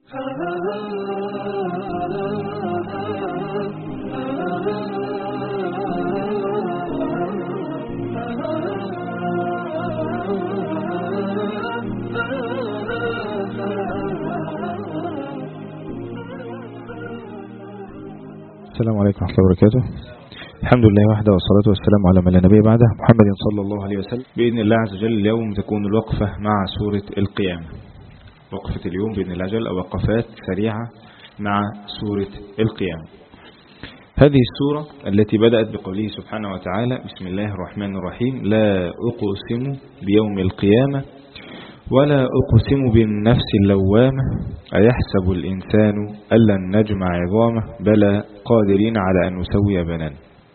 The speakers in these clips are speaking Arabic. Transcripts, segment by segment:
السلام عليكم ورحمة الله وبركاته. الحمد لله وحده والصلاة والسلام على من لا نبي بعده محمد صلى الله عليه وسلم. بإذن الله عز وجل اليوم تكون الوقفة مع سورة القيامة. وقفة اليوم بإذن الله عز وجل أو وقفات سريعة مع سورة القيامة. هذه السورة التي بدأت بقوله سبحانه وتعالى بسم الله الرحمن الرحيم لا أقسم بيوم القيامة ولا أقسم بالنفس اللوامة أيحسب الإنسان ألن نجمع عظامه بلى قادرين على أن نسوي بنانه.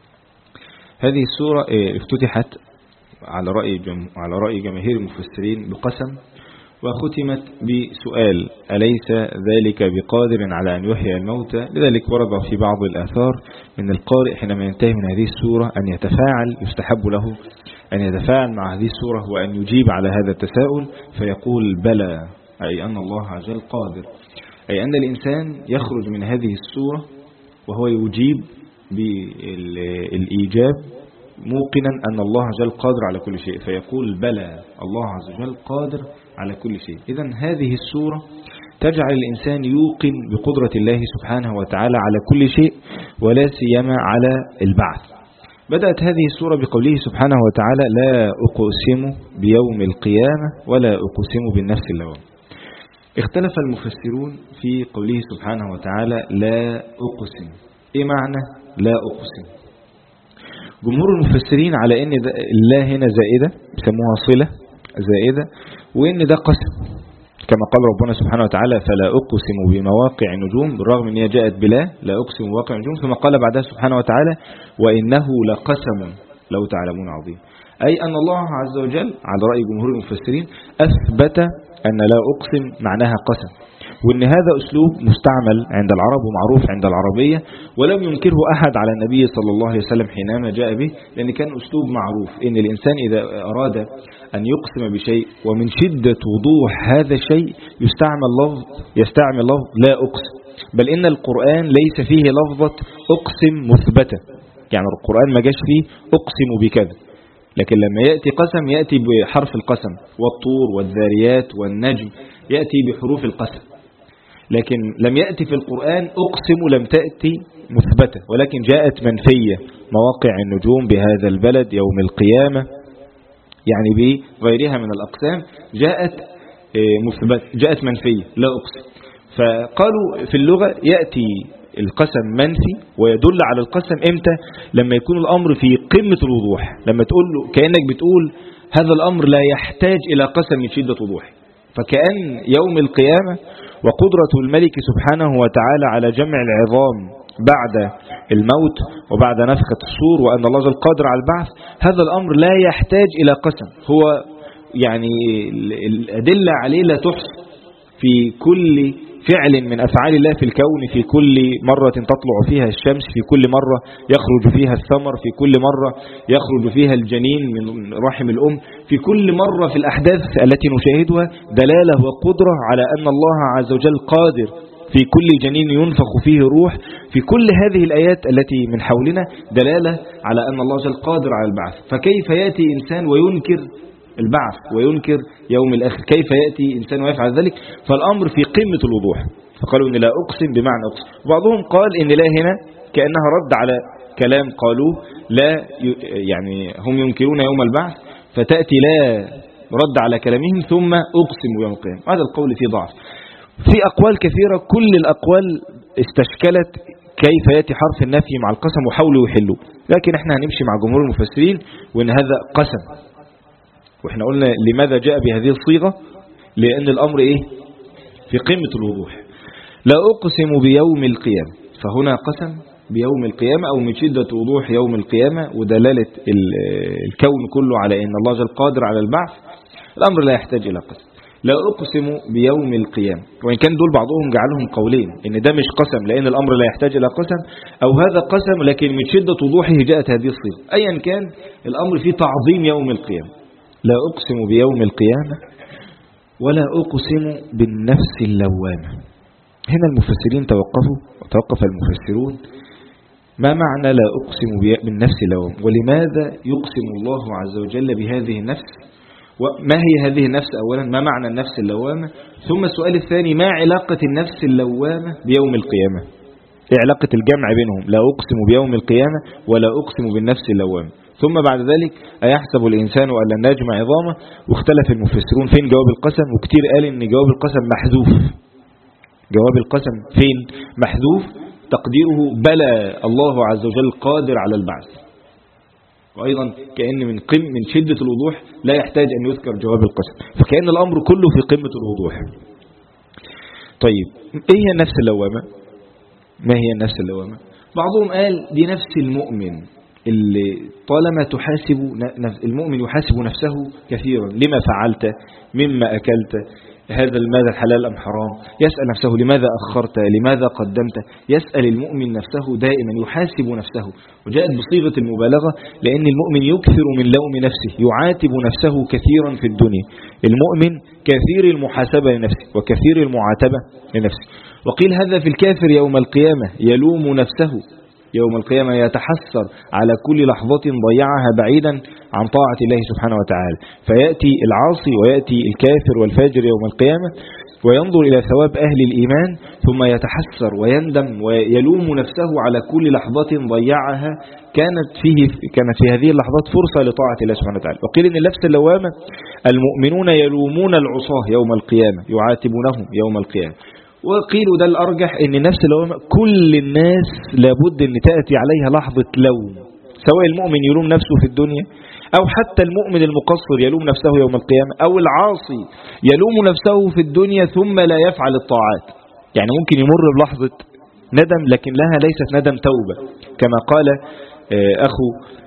هذه السورة افتتحت على رأي جماهير المفسرين بقسم وختمت بسؤال أليس ذلك بقادر على أن يحيي الموتى. لذلك ورد في بعض الآثار من القارئ حينما ينتهي من هذه السورة أن يتفاعل، يستحب له أن يتفاعل مع هذه السورة وأن يجيب على هذا التساؤل فيقول بلى، أي أن الله عز وجل قادر، أي أن الإنسان يخرج من هذه السورة وهو يجيب بالإيجاب موقنا أن الله عز وجل قادر على كل شيء، فيقول بلى الله عز وجل قادر على كل شيء. إذن هذه السورة تجعل الإنسان يوقن بقدرة الله سبحانه وتعالى على كل شيء ولا سيما على البعث. بدأت هذه السورة بقوله سبحانه وتعالى لا أقسم بيوم القيامة ولا أقسم بالنفس اللوامة. اختلف المفسرون في قوله سبحانه وتعالى لا أقسم، إيه معنى لا أقسم؟ جمهور المفسرين على ان الله هنا زائدة بيسموها صلة زائدة، وان ده قسم كما قال ربنا سبحانه وتعالى فلا أقسم بمواقع النجوم، بالرغم ان هي جاءت بلا لا أقسم بمواقع النجوم، ثم قال بعدها سبحانه وتعالى وإنه لقسم لو تعلمون عظيم، أي أن الله عز وجل على رأي جمهور المفسرين أثبت أن لا أقسم معناها قسم، وأن هذا أسلوب مستعمل عند العرب ومعروف عند العربية ولم ينكره أحد على النبي صلى الله عليه وسلم حينما جاء به، لأن كان أسلوب معروف أن الإنسان إذا أراد أن يقسم بشيء ومن شدة وضوح هذا الشيء يستعمل لفظ لا أقسم، بل إن القرآن ليس فيه لفظة أقسم مثبتة، يعني القرآن ما جاش فيه أقسم بكذا، لكن لما يأتي قسم يأتي بحرف القسم، والطور والذاريات والنجم يأتي بحروف القسم، لكن لم يأتي في القرآن أقسم، لم تأتي مثبتة، ولكن جاءت منفية مواقع النجوم بهذا البلد يوم القيامة، يعني بغيرها من الأقسام جاءت مثبتة، جاءت منفية لا أقسم. فقالوا في اللغة يأتي القسم منفي ويدل على القسم امتى؟ لما يكون الأمر في قمة الوضوح، لما تقول له كأنك بتقول هذا الأمر لا يحتاج إلى قسم من شدة وضوح، فكأن يوم القيامة وقدرة الملك سبحانه وتعالى على جمع العظام بعد الموت وبعد نفخة الصور وأن الله جل قادر على البعث، هذا الأمر لا يحتاج إلى قسم، هو يعني الأدلة عليه لا تحصى في كل فعل من أفعال الله في الكون، في كل مرة تطلع فيها الشمس، في كل مرة يخرج فيها الثمر، في كل مرة يخرج فيها الجنين من رحم الأم، في كل مرة في الأحداث التي نشاهدها دلالة وقدرة على أن الله عز وجل قادر في كل جنين ينفخ فيه روح، في كل هذه الآيات التي من حولنا دلالة على أن الله جل قادر على البعث. فكيف يأتي إنسان وينكر البعث وينكر يوم الآخر؟ كيف يأتي إنسان ويفعل ذلك؟ فالأمر في قمة الوضوح، فقالوا إن لا أقسم بمعنى أقسم. وبعضهم قال إن لا هنا كأنها رد على كلام قالوه لا، يعني هم ينكرون يوم البعث فتأتي لا رد على كلامهم ثم أقسم بيوم القيامة. هذا القول فيه ضعف. في أقوال كثيرة، كل الأقوال استشكلت كيف يأتي حرف النفي مع القسم وحاولوا يحلوا، لكن احنا هنمشي مع جمهور المفسرين وإن هذا قسم. واحنا قلنا لماذا جاء بهذه الصيغة؟ لأن الأمر إيه؟ في قمة الوضوح. لا أقسم بيوم القيامة، فهنا قسم بيوم القيامة أو من شدة وضوح يوم القيامة ودلالة الكون كله على أن الله جل قادر على البعث، الأمر لا يحتاج إلى قسم. لا أقسم بيوم القيامة، وإن كان دول بعضهم جعلهم قولين، إن ده مش قسم لأن الأمر لا يحتاج إلى قسم، أو هذا قسم لكن من شدة وضوحه جاءت هذه الصيغة. أيا كان الأمر فيه تعظيم يوم القيامة. لا أقسم بيوم القيامة ولا أقسم بالنفس اللوامة. هنا المفسرين توقف المفسرون ما معنى لا أقسم بالنفس اللوامة، ولماذا يقسم الله عز وجل بهذه النفس، وما هي هذه النفس أولا، ما معنى النفس اللوامة، ثم السؤال الثاني ما علاقة النفس اللوامة بيوم القيامة، ايه علاقة الجمع بينهم، لا أقسم بيوم القيامة ولا أقسم بالنفس اللوامة. ثم بعد ذلك أيحسب الإنسان أن لن نجمع عظامه، واختلف المفسرون فين جواب القسم، وكتير قال إن جواب القسم محذوف، جواب القسم فين محذوف، تقديره بلى الله عز وجل قادر على البعث، وأيضا كأن من شدة الوضوح لا يحتاج أن يذكر جواب القسم، فكأن الأمر كله في قمة الوضوح. طيب إيه هي النفس اللوامة؟ ما هي النفس اللوامة؟ بعضهم قال دي نفس المؤمن اللي طالما المؤمن يحاسب نفسه كثيرا، لما فعلت، مما أكلت، هذا ماذا الحلال أم حرام، يسأل نفسه لماذا أخرت، لماذا قدمت، يسأل المؤمن نفسه دائما، يحاسب نفسه، وجاءت بصيغة المبالغة لأن المؤمن يكثر من لوم نفسه، يعاتب نفسه كثيرا في الدنيا، المؤمن كثير المحاسبة لنفسه وكثير المعاتبة لنفسه. وقيل هذا في الكافر يوم القيامة، يلوم نفسه يوم القيامة، يتحسر على كل لحظة ضيعها بعيدا عن طاعة الله سبحانه وتعالى، فيأتي العاصي ويأتي الكافر والفاجر يوم القيامة وينظر إلى ثواب أهل الإيمان ثم يتحسر ويندم ويلوم نفسه على كل لحظة ضيعها كانت في هذه اللحظات فرصة لطاعة الله سبحانه وتعالى. وقيل إن النفس اللوامة المؤمنون يلومون العصاة يوم القيامة، يعاتبونهم يوم القيامة. وقيلوا ده الأرجح إن نفس اللوامة كل الناس لابد أن تأتي عليها لحظة لوم، سواء المؤمن يلوم نفسه في الدنيا أو حتى المؤمن المقصر يلوم نفسه يوم القيامة، أو العاصي يلوم نفسه في الدنيا ثم لا يفعل الطاعات. يعني ممكن يمر بلحظة ندم لكن لها ليست ندم توبة، كما قال أخو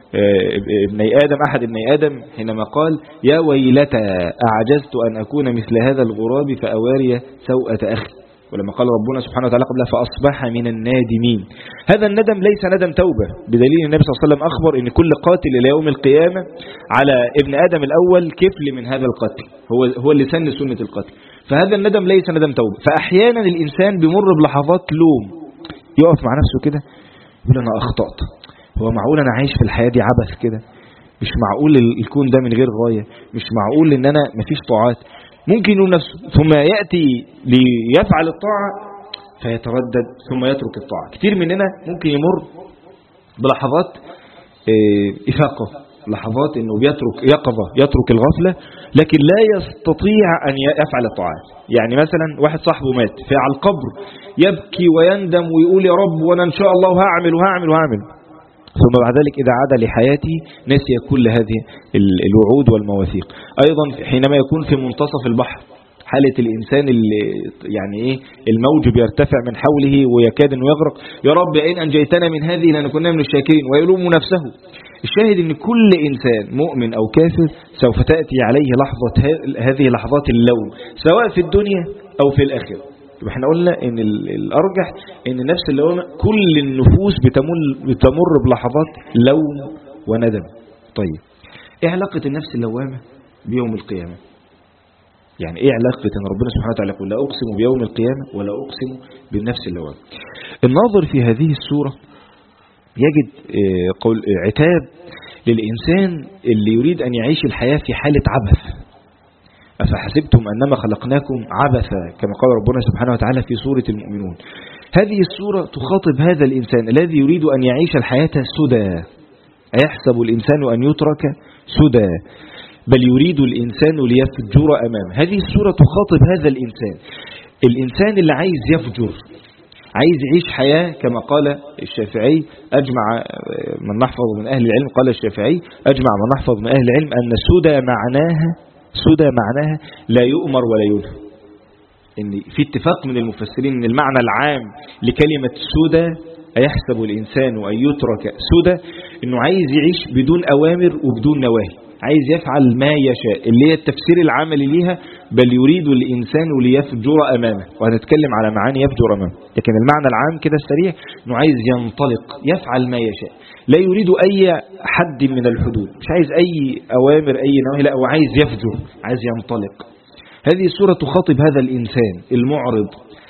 أحد ابني آدم حينما قال يا ويلتى أعجزت أن أكون مثل هذا الغراب فأواري سوءة أخي، ولما قال ربنا سبحانه وتعالى قبله فأصبح من النادمين. هذا الندم ليس ندم توبة، بدليل النبي صلى الله عليه وسلم أخبر أن كل قاتل إلى يوم القيامة على ابن آدم الأول كفل من هذا القتل، هو اللي سن سنة القتل، فهذا الندم ليس ندم توبة. فأحيانا الإنسان بمر بلحظات لوم، يقف مع نفسه كده يقول أنا أخطأت، هو معقول أنا عايش في الحياة دي عبث كده، مش معقول الكون ده من غير غاية، مش معقول أن أنا مفيش طاعات، ممكن يلوم نفسه ثم يأتي ليفعل الطاعة فيتردد ثم يترك الطاعة. كتير مننا ممكن يمر بلحظات إفاقة، لحظات أنه يترك الغفلة لكن لا يستطيع أن يفعل الطاعات. يعني مثلا واحد صاحبه مات فعلى القبر يبكي ويندم ويقول يا رب وأنا إن شاء الله هعمل، ثم بعد ذلك إذا عاد لحياته نسي كل هذه الوعود والمواثيق. أيضا حينما يكون في منتصف البحر، حالة الإنسان اللي يعني الموج بيرتفع من حوله ويكاد أنه يغرق، يا رب إن أنجيتنا من هذه لنكون من الشاكرين، ويلوم نفسه. الشاهد أن كل إنسان مؤمن أو كافر سوف تأتي عليه هذه لحظات اللوم سواء في الدنيا أو في الآخرة. احنا قلنا ان الارجح ان نفس اللوامة كل النفوس بتمر بلحظات لوم وندم. طيب ايه علاقة النفس اللوامة بيوم القيامة؟ يعني ايه علاقة ان ربنا سبحانه وتعالى يقول لا اقسم بيوم القيامة ولا اقسم بالنفس اللوامة؟ الناظر في هذه السورة يجد قول عتاب للإنسان اللي يريد أن يعيش الحياة في حالة عبث. أفحسبتم أنما خلقناكم عبثا كما قال ربنا سبحانه وتعالى في سورة المؤمنون. هذه السورة تخاطب هذا الإنسان الذي يريد أن يعيش الحياة سدى. أيحسب الإنسان أن يترك سدى بل يريد الإنسان ليفجر أمامه. هذه السورة تخاطب هذا الإنسان اللي عايز يفجر، عايز يعيش حياة كما قال الشافعي أجمع من نحفظ من أهل العلم، قال الشافعي أجمع من نحفظ من أهل العلم أن سدى معناها لا يؤمر ولا ينهى. إن في اتفاق من المفسرين أن المعنى العام لكلمة سدى أيحسب الإنسان أن يترك سدى إنه عايز يعيش بدون أوامر وبدون نواهي، عايز يفعل ما يشاء، اللي هي التفسير العملي ليها بل يريد الإنسان ليفجر أمامه، وهنتكلم على معاني يفجر أمامه. لكن المعنى العام كده السريع إنه عايز ينطلق يفعل ما يشاء، لا يريد أي حد من الحدود، مش عايز أي أوامر أي نواهي، لا هو عايز يفجر، عايز ينطلق. هذه السورة تخاطب هذا الإنسان المعرض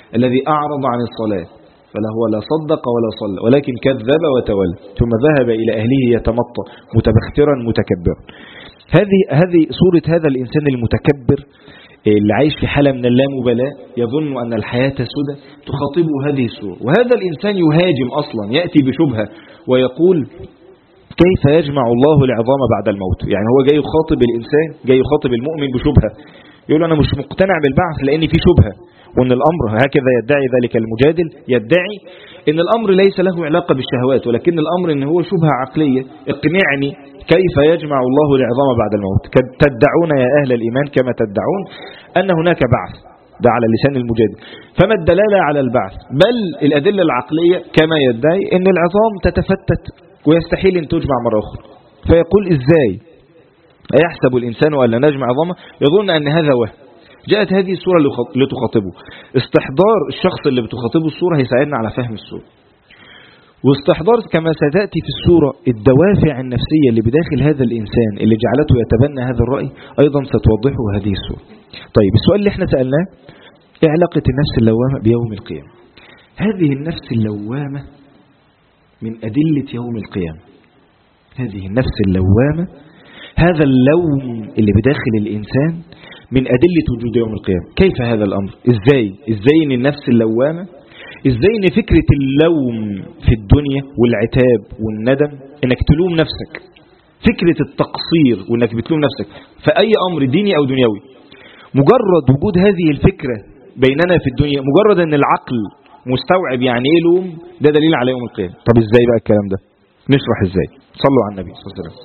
الذي أعرض عن الصلاة فهو لا صدق ولا صلى ولكن كذب وتولى ثم ذهب إلى أهله يتمطى متبخترا متكبرا. هذه صورة هذا الإنسان المتكبر اللي عايش في حالة من اللامبالاة يظن أن الحياة سدى تخاطبه هذه الصورة. وهذا الإنسان يهاجم أصلا، يأتي بشبهة ويقول كيف يجمع الله العظام بعد الموت. يعني هو جاي يخاطب الإنسان، جاي يخاطب المؤمن بشبهة، يقول أنا مش مقتنع بالبعث لأن في شبهة، وأن الأمر هكذا يدعي ذلك المجادل، يدعي أن الأمر ليس له علاقة بالشهوات ولكن الأمر أنه هو شبهة عقلية. اقنعني كيف يجمع الله العظام بعد الموت، تدعون يا أهل الإيمان كما تدعون أن هناك بعث، ده على لسان المجادل. فما الدلالة على البعث؟ بل الأدلة العقلية كما يدعي أن العظام تتفتت ويستحيل أن تجمع مرة أخرى. فيقول إزاي أيحسب الإنسان أن لا نجمع عظامه، يظن أن هذا وهم. جاءت هذه الصورة لتخاطبه. استحضار الشخص اللي بتخاطبه الصورة هيساعدنا على فهم الصورة، واستحضار كما ستأتي في الصورة الدوافع النفسية اللي بداخل هذا الإنسان اللي جعلته يتبنى هذا الرأي أيضا ستوضحه هذه الصورة. طيب السؤال اللي احنا سألناه ايه علاقة النفس اللوامة بيوم القيامة؟ هذه النفس اللوامة من أدلة يوم القيامة. هذه النفس اللوامة، هذا اللوم اللي بداخل الإنسان من أدلة وجود يوم القيامة. كيف هذا الأمر؟ إزاي إن النفس اللوامة، إزاي إن فكرة اللوم في الدنيا والعتاب والندم إنك تلوم نفسك، فكرة التقصير وإنك بتلوم نفسك فأي أمر ديني أو دنيوي، مجرد وجود هذه الفكرة بيننا في الدنيا، مجرد أن العقل مستوعب يعني إيه لوم، ده دليل على يوم القيامة. طب إزاي بقى الكلام ده؟ نشرح إزاي. صلوا على النبي صلى الله عليه وسلم.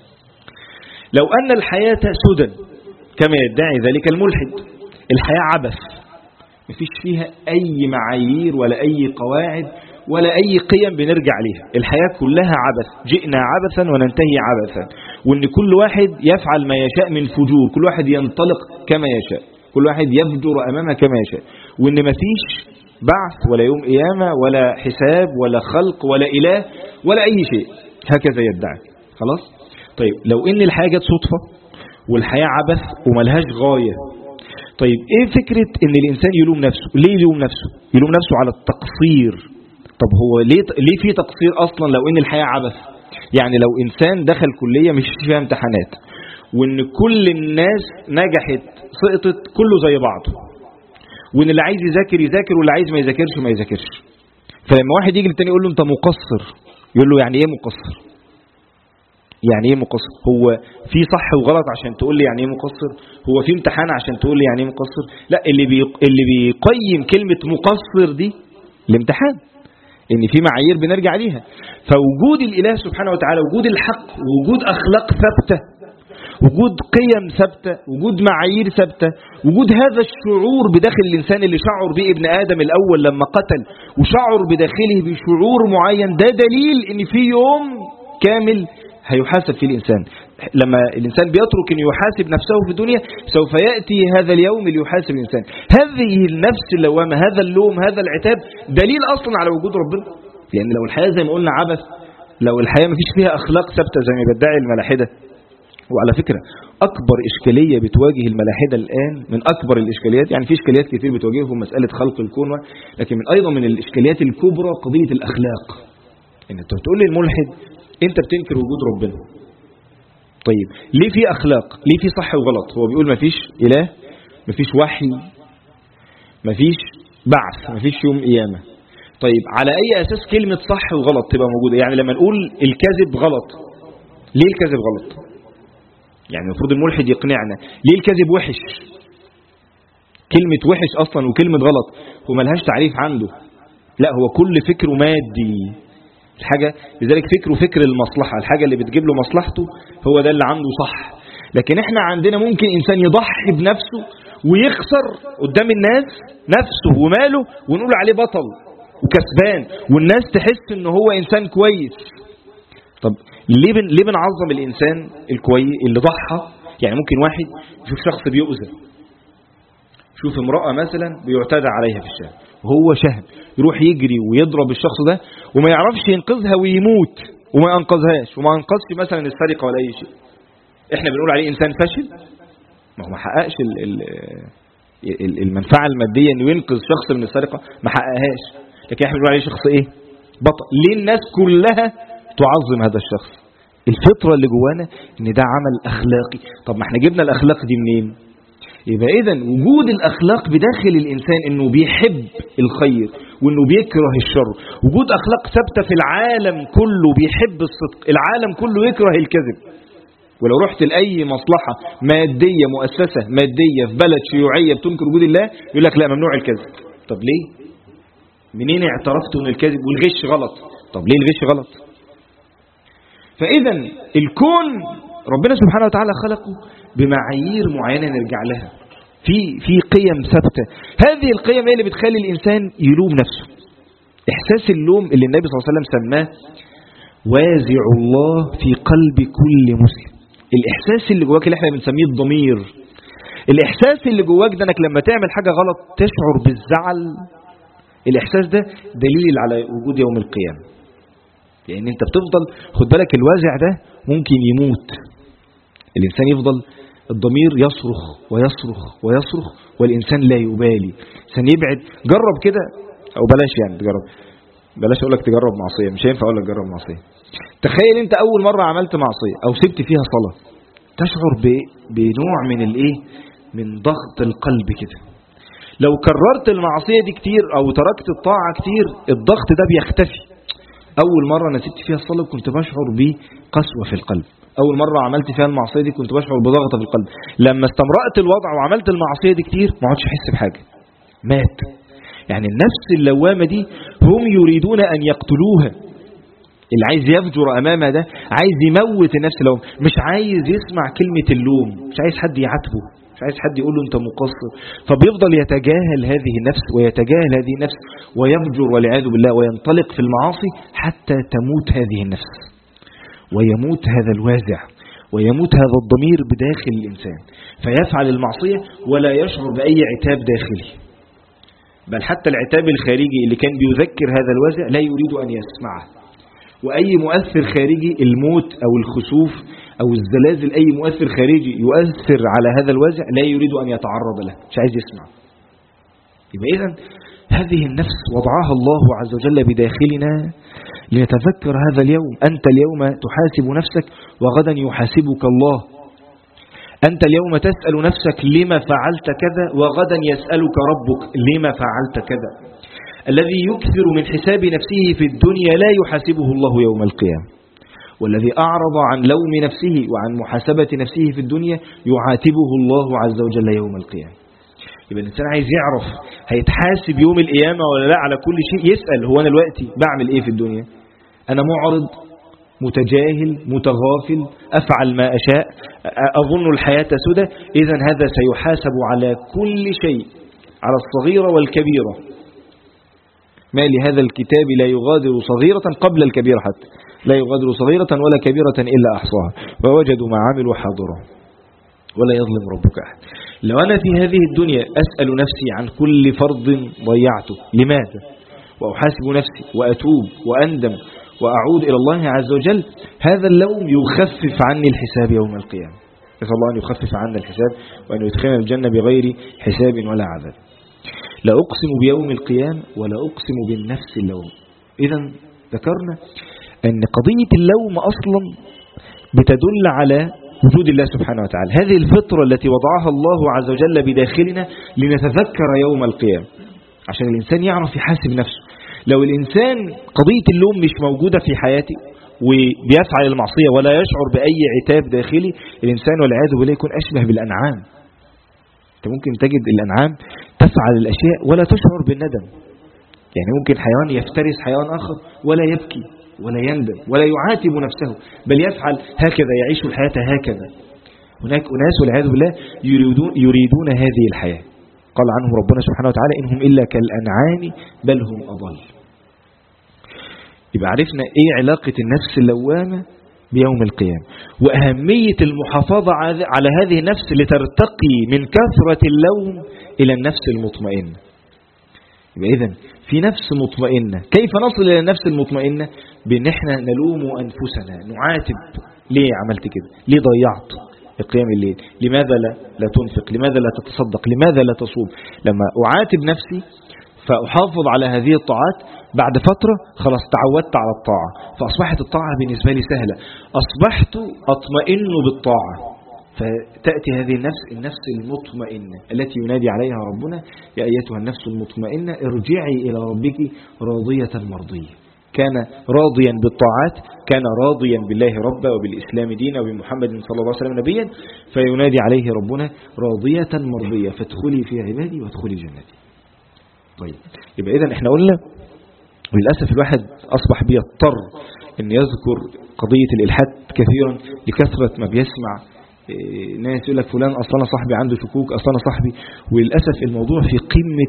لو أن الحياة سدى كما يدعي ذلك الملحد، الحياة عبث مفيش فيها أي معايير ولا أي قواعد ولا أي قيم بنرجع ليها، الحياة كلها عبث، جئنا عبثا وننتهي عبثا، وأن كل واحد يفعل ما يشاء من فجور، كل واحد ينطلق كما يشاء، كل واحد يفجر أمامه كما يشاء، وأن مفيش بعث ولا يوم قيامة ولا حساب ولا خلق ولا إله ولا أي شيء، هكذا يدعي. خلاص؟ طيب لو أن الحياة جت صدفة والحياة عبث وملهاش غاية، طيب ايه فكرة ان الانسان يلوم نفسه؟ ليه يلوم نفسه؟ يلوم نفسه على التقصير. طب هو ليه في تقصير اصلا لو ان الحياة عبث؟ يعني لو انسان دخل كلية مش فيها امتحانات وان كل الناس نجحت سقطت كله زي بعضه، وان اللي عايز يذاكر يذاكر واللي عايز ما يذاكرش ما يذاكرش، فلما واحد يجي للتاني يقول له انت مقصر، يقول له يعني ايه مقصر؟ يعني ايه مقصر؟ هو في صح وغلط عشان تقول لي يعني ايه مقصر؟ هو في امتحان عشان تقول لي يعني ايه مقصر؟ لا، اللي بيقيم كلمة مقصر دي الامتحان، ان في معايير بنرجع ليها. فوجود الاله سبحانه وتعالى، وجود الحق، وجود اخلاق ثابتة، وجود قيم ثابتة، وجود معايير ثابتة، وجود هذا الشعور بداخل الانسان اللي شعر به ابن ادم الاول لما قتل، وشعر بداخله بشعور معين، ده دليل ان في يوم كامل هيحاسب فيه الإنسان. لما الإنسان بيترك أن يحاسب نفسه في الدنيا سوف يأتي هذا اليوم اللي يحاسب الإنسان. هذه النفس اللوامة، هذا اللوم، هذا العتاب دليل أصلا على وجود ربنا. لأن لو الحياة زي ما قلنا عبث، لو الحياة ما فيش فيها أخلاق ثابتة زي ما بيدعي الملاحدة. وعلى فكرة أكبر إشكالية بتواجه الملاحدة الآن، من أكبر الإشكاليات، يعني في إشكاليات كتير بتواجههم مسألة خلق الكون، لكن أيضا من الإشكاليات الكبرى قضية الأخلاق. إن أنت بتقول لي الملحد انت بتنكر وجود ربنا، طيب ليه في اخلاق؟ ليه في صح وغلط؟ هو بيقول مفيش اله، مفيش وحي، مفيش بعث، مفيش يوم قيامة. طيب على اي اساس كلمة صح وغلط تبقى موجودة؟ يعني لما نقول الكذب غلط، ليه الكذب غلط؟ يعني المفروض الملحد يقنعنا ليه الكذب وحش. كلمة وحش اصلا وكلمة غلط هو ملهاش تعريف عنده، لا هو كل فكره مادي الحاجة، لذلك فكر المصلحة، الحاجة اللي بتجيب له مصلحته هو ده اللي عنده صح. لكن احنا عندنا ممكن انسان يضحي بنفسه ويخسر قدام الناس نفسه وماله ونقول عليه بطل وكسبان والناس تحس ان هو انسان كويس. طب ليه بنعظم الانسان الكويس اللي ضحى؟ يعني ممكن واحد يشوف شخص بيؤذى، شوف امرأة مثلا بيعتدى عليها في الشارع وهو شهم، يروح يجري ويضرب الشخص ده وما يعرفش ينقذها ويموت وما ينقذهاش وما ينقذش مثلا السرقة ولا أي شيء، احنا بنقول عليه إنسان فشل؟ ما هو ما حققش المنفعة المادية انه ينقذ شخص من السرقة ما حققهاش، لكن احنا بنقول عليه شخص ايه؟ بطل. ليه الناس كلها تعظم هذا الشخص؟ الفطرة اللي جوانا ان ده عمل اخلاقي. طب ما احنا جبنا الاخلاق دي منين؟ يبقى اذا وجود الاخلاق بداخل الانسان انه بيحب الخير وانه بيكره الشر، وجود اخلاق ثابته في العالم كله بيحب الصدق، العالم كله يكره الكذب. ولو رحت لاي مصلحه ماديه، مؤسسه ماديه في بلد شيوعيه بتنكر وجود الله، يقول لك لا ممنوع الكذب. طب ليه؟ منين اعترفتوا ان الكذب والغش غلط؟ طب ليه الغش غلط؟ فاذا الكون ربنا سبحانه وتعالى خلقه بمعايير معينه نرجع لها، في قيم ثابته. هذه القيم هي اللي بتخلي الانسان يلوم نفسه. احساس اللوم اللي النبي صلى الله عليه وسلم سماه وازع الله في قلب كل مسلم. الاحساس اللي جواك اللي احنا بنسميه الضمير، الاحساس اللي جواك ده انك لما تعمل حاجه غلط تشعر بالزعل، الاحساس ده دليل على وجود يوم القيامه. يعني انت بتفضل خد بالك الوازع ده ممكن يموت، الانسان يفضل الضمير يصرخ ويصرخ ويصرخ والانسان لا يبالي. الانسان يبعد. جرب كده، او بلاش يعني تجرب، بلاش اقول لك تجرب معصيه، مش هينفع اقول لك جرب معصيه. تخيل انت اول مره عملت معصيه او سبت فيها صلاه، تشعر بنوع من الايه، من ضغط القلب كده. لو كررت المعصيه دي كتير او تركت الطاعه كتير، الضغط ده بيختفي. اول مره انا سبت فيها الصلاه كنت بشعر بقسوه في القلب، اول مره عملت فيها المعصيه دي كنت بشعر بضغط في القلب. لما استمرأت الوضع وعملت المعصيه دي كتير ما عادش احس بحاجه، مات. يعني النفس اللوامه دي هم يريدون ان يقتلوها. اللي عايز يفجر امامها ده عايز يموت النفس اللوامه، مش عايز يسمع كلمه اللوم، مش عايز حد يعاتبه، مش عايز حد يقول له انت مقصر. فبيفضل يتجاهل هذه النفس ويتجاهل هذه النفس ويفجر والعياذ بالله وينطلق في المعاصي حتى تموت هذه النفس ويموت هذا الوازع ويموت هذا الضمير بداخل الإنسان، فيفعل المعصية ولا يشعر بأي عتاب داخلي، بل حتى العتاب الخارجي اللي كان بيذكر هذا الوازع لا يريد أن يسمعه. وأي مؤثر خارجي، الموت أو الخسوف أو الزلازل، أي مؤثر خارجي يؤثر على هذا الوازع لا يريد أن يتعرض له، مش عايز يسمع. يبقى إذن هذه النفس وضعها الله عز وجل بداخلنا لنتذكر هذا اليوم. أنت اليوم تحاسب نفسك وغدا يحاسبك الله. أنت اليوم تسأل نفسك لما فعلت كذا وغدا يسألك ربك لما فعلت كذا. الذي يكثر من حساب نفسه في الدنيا لا يحاسبه الله يوم القيامة، والذي أعرض عن لوم نفسه وعن محاسبة نفسه في الدنيا يعاتبه الله عز وجل يوم القيامة. يبقى الإنسان عايز يعرف هيتحاسب يوم القيامة ولا لا على كل شيء، يسأل هو أنا دلوقتي بعمل إيه في الدنيا؟ أنا معرض، متجاهل، متغافل، أفعل ما أشاء، أظن الحياة سدى. إذن هذا سيحاسب على كل شيء، على الصغيرة والكبيرة. ما لهذا الكتاب لا يغادر صغيرة قبل الكبيرة، حتى لا يغادر صغيرة ولا كبيرة إلا أحصاها ووجدوا ما عملوا حاضرا ولا يظلم ربك أحد. لو أنا في هذه الدنيا أسأل نفسي عن كل فرض ضيعته لماذا، وأحاسب نفسي وأتوب وأندم وأعود إلى الله عز وجل، هذا اللوم يخفف عني الحساب يوم القيامة. نسأل الله أن يخفف عنا الحساب وأن يدخلنا الجنة بغير حساب ولا عذاب. لا أقسم بيوم القيامة ولا أقسم بالنفس اللوم. إذن ذكرنا أن قضية اللوم أصلا بتدل على وجود الله سبحانه وتعالى. هذه الفطرة التي وضعها الله عز وجل بداخلنا لنتذكر يوم القيامة، عشان الإنسان يعرف يحاسب نفسه. لو الإنسان قضية اللوم مش موجودة في حياته وبيفعل المعصية ولا يشعر بأي عتاب داخلي، الإنسان والعياذ بالله يكون أشبه بالأنعام. أنت ممكن تجد الأنعام تفعل الأشياء ولا تشعر بالندم. يعني ممكن حيوان يفترس حيوان آخر ولا يبكي ولا يندم ولا يعاتب نفسه، بل يفعل هكذا، يعيش الحياة هكذا. هناك أناس والعياذ بالله يريدون هذه الحياة. قال عنهم ربنا سبحانه وتعالى إنهم إلا كالأنعام بل هم أضل. يبقى عرفنا إيه علاقة النفس اللوامة بيوم القيامة، وأهمية المحافظة على هذه النفس لترتقي من كثرة اللوم إلى النفس المطمئنة. يبقى إذن في نفس مطمئنة. كيف نصل إلى النفس المطمئنة؟ بأن احنا نلوم أنفسنا، نعاتب ليه عملت كده، ليه ضيعت، قيام الليل؟ لماذا لا تنفق؟ لماذا لا تتصدق؟ لماذا لا تصوم؟ لما أعاتب نفسي فأحافظ على هذه الطاعات، بعد فترة خلاص تعودت على الطاعة، فأصبحت الطاعة بالنسبة لي سهلة، أصبحت أطمئن بالطاعة. فتأتي هذه النفس المطمئنة التي ينادي عليها ربنا: يا أيتها النفس المطمئنة ارجعي إلى ربك راضية مرضية. كان راضيا بالطاعات، كان راضيا بالله ربا وبالإسلام دينا وبمحمد صلى الله عليه وسلم نبيا، فينادي عليه ربنا: راضية مرضية، فادخلي في عبادي وادخلي جنتي. طيب، يبقى إذن احنا قلنا، وللأسف الواحد أصبح بيضطر أن يذكر قضية الإلحاد كثيرا لكثرة ما بيسمع ناس يقول لك فلان أصلا صاحبي عنده شكوك، أصلا صاحبي. وللأسف الموضوع في قمة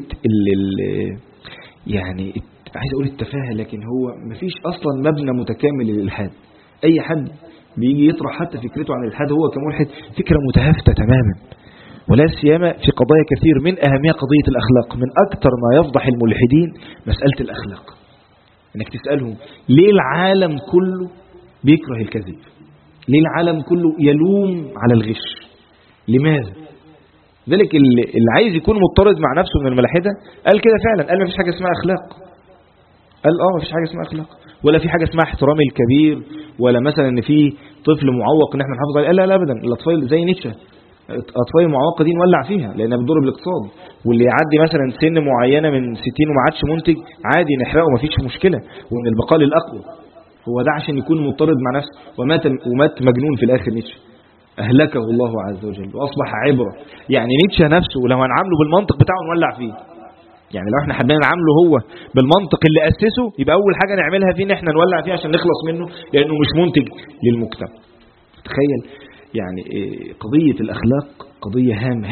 يعني عايز أقول التفاهة، لكن هو مفيش أصلا مبنى متكامل للإلحاد. أي حد بيجي يطرح حتى فكرته عن الإلحاد هو كملحد فكرة متهافتة تماما، ولا سيما في قضايا كثير، من أهمية قضية الأخلاق. من أكثر ما يفضح الملحدين مسألة الأخلاق، إنك تسألهم ليه العالم كله بيكره الكذب؟ ليه العالم كله يلوم على الغش؟ لماذا؟ ذلك اللي عايز يكون مضطرد مع نفسه من الملحدة قال كده فعلا، قال ما فيش حاجة اسمها أخلاق. قال ما فيش حاجة اسمها أخلاق، ولا في حاجة اسمها احترام الكبير، ولا مثلا ان في طفل معوق ان احنا نحافظ عليه. قال لا أبدا، الأطفال زي نيتشه، أطفال المعوقة دي نولع فيها لأنها بتضر بالاقتصاد، واللي يعدي مثلا سن معينة من 60 وما عادش منتج عادي نحرقه مفيش مشكلة، ومن البقاء للأقوى. هو ده عشان يكون مضطرد مع نفسه، ومات مجنون في الآخر نيتشه، أهلكه الله عز وجل وأصبح عبرة. يعني نيتشه نفسه لو هنعامله بالمنطق بتاعه نولع فيه. يعني لو احنا حابين نعامله هو بالمنطق اللي أسسه، يبقى أول حاجة نعملها فيه ان احنا نولع فيه عشان نخلص منه، لأنه مش منتج للمجتمع. تخيل يعني قضية الأخلاق قضية هامة.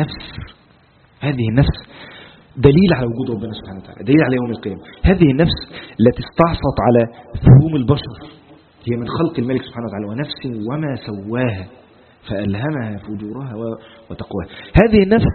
هذه النفس دليل على وجود ربنا سبحانه وتعالى، دليل على يوم القيامة. هذه النفس التي استعصت على فهوم البشر، هي من خلق الملك سبحانه وتعالى: ونفس وما سواها فألهمها فجورها وتقواها. هذه النفس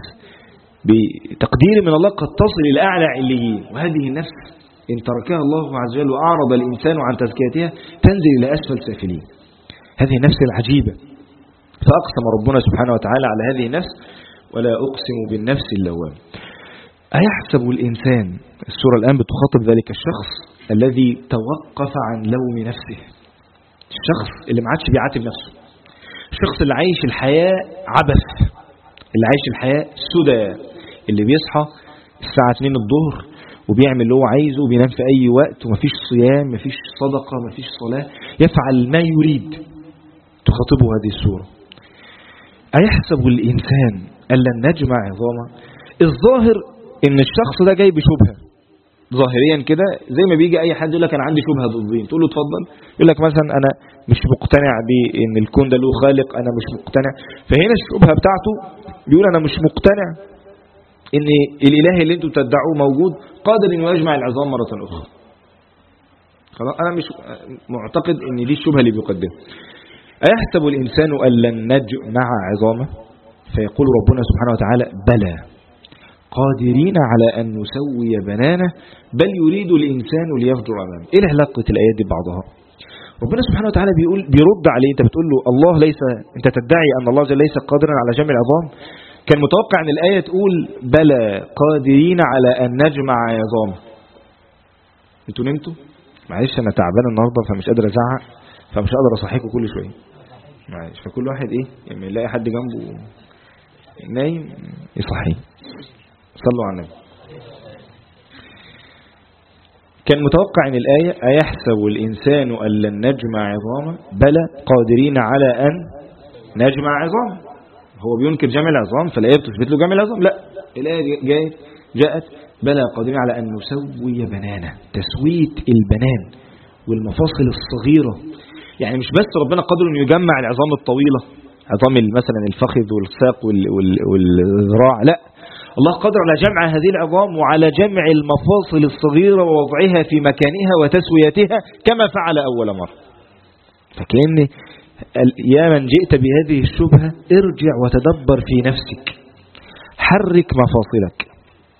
بتقدير من الله قد تصل إلى أعلى عليين، وهذه النفس إن تركها الله عز وجل وأعرض الإنسان عن تزكيتها تنزل إلى أسفل سافلين. هذه النفس العجيبة. فأقسم ربنا سبحانه وتعالى على هذه النفس: ولا أقسم بالنفس اللوام. أيحسب الإنسان، السورة الآن بتخاطب ذلك الشخص الذي توقف عن لوم نفسه، الشخص اللي ما عادش بيعاتب نفسه، الشخص اللي عايش الحياة عبث، اللي عايش الحياة سدى، اللي بيصحى الساعة 2 الظهر وبيعمل اللي هو عايزه وبينام في أي وقت، ومفيش صيام، مفيش صدقة، مفيش صلاة، يفعل ما يريد. تخاطبه هذه السورة: أيحسب الإنسان أن لن نجمع عظاما. الظاهر إن الشخص ده جاي بشبهة ظاهريا كده، زي ما بيجي أي حد يقول لك أنا عندي شبهة ضد الدين، تقول له اتفضل، يقول لك مثلا أنا مش مقتنع بإن الكون ده له خالق، أنا مش مقتنع. فهنا الشبهة بتاعته بيقول أنا مش مقتنع إن الإله اللي أنتم تدعوه موجود قادر إنه يجمع العظام مرة أخرى. خلاص أنا مش معتقد إن دي الشبهة اللي بيقدمها. أيحسب الإنسان أن لن نجمع عظامه، فيقول ربنا سبحانه وتعالى: بلى قادرين على أن نسوي بنانه بل يريد الإنسان ليفجر أمامه. إيه علاقة الآيات دي ببعضها؟ ربنا سبحانه وتعالى بيرد عليه. أنت بتقول له الله ليس، أنت تدعي أن الله ليس قادرا على جمع العظام. كان متوقع أن الآية تقول بلى قادرين على أن نجمع عظامه. أنتوا نمتوا؟ معلش أنا تعبان النهاردة فمش قادر أزعق، فمش قادر أصحيكم كل شوية، معلش. فكل واحد يعني يلاقي حد جنبه نايم يصحيه. صلوا على النبي. كان متوقع ان الآية: أيحسب الإنسان أن لن نجمع عظامه بلى قادرين على أن نجمع عظامه. هو بينكر جمع العظام، فالآية بتثبت له جمع العظام. لا، الآية جاءت بلى قادرين على أن نسوي بنانه، تسوية البنان والمفاصل الصغيرة. يعني مش بس ربنا قادر انه يجمع العظام الطويلة، عظام مثلا الفخذ والساق والذراع، لا، الله قادر على جمع هذه العظام وعلى جمع المفاصل الصغيرة ووضعها في مكانها وتسويتها كما فعل أول مرة. فكأن يا من جئت بهذه الشبهة ارجع وتدبر في نفسك، حرك مفاصلك،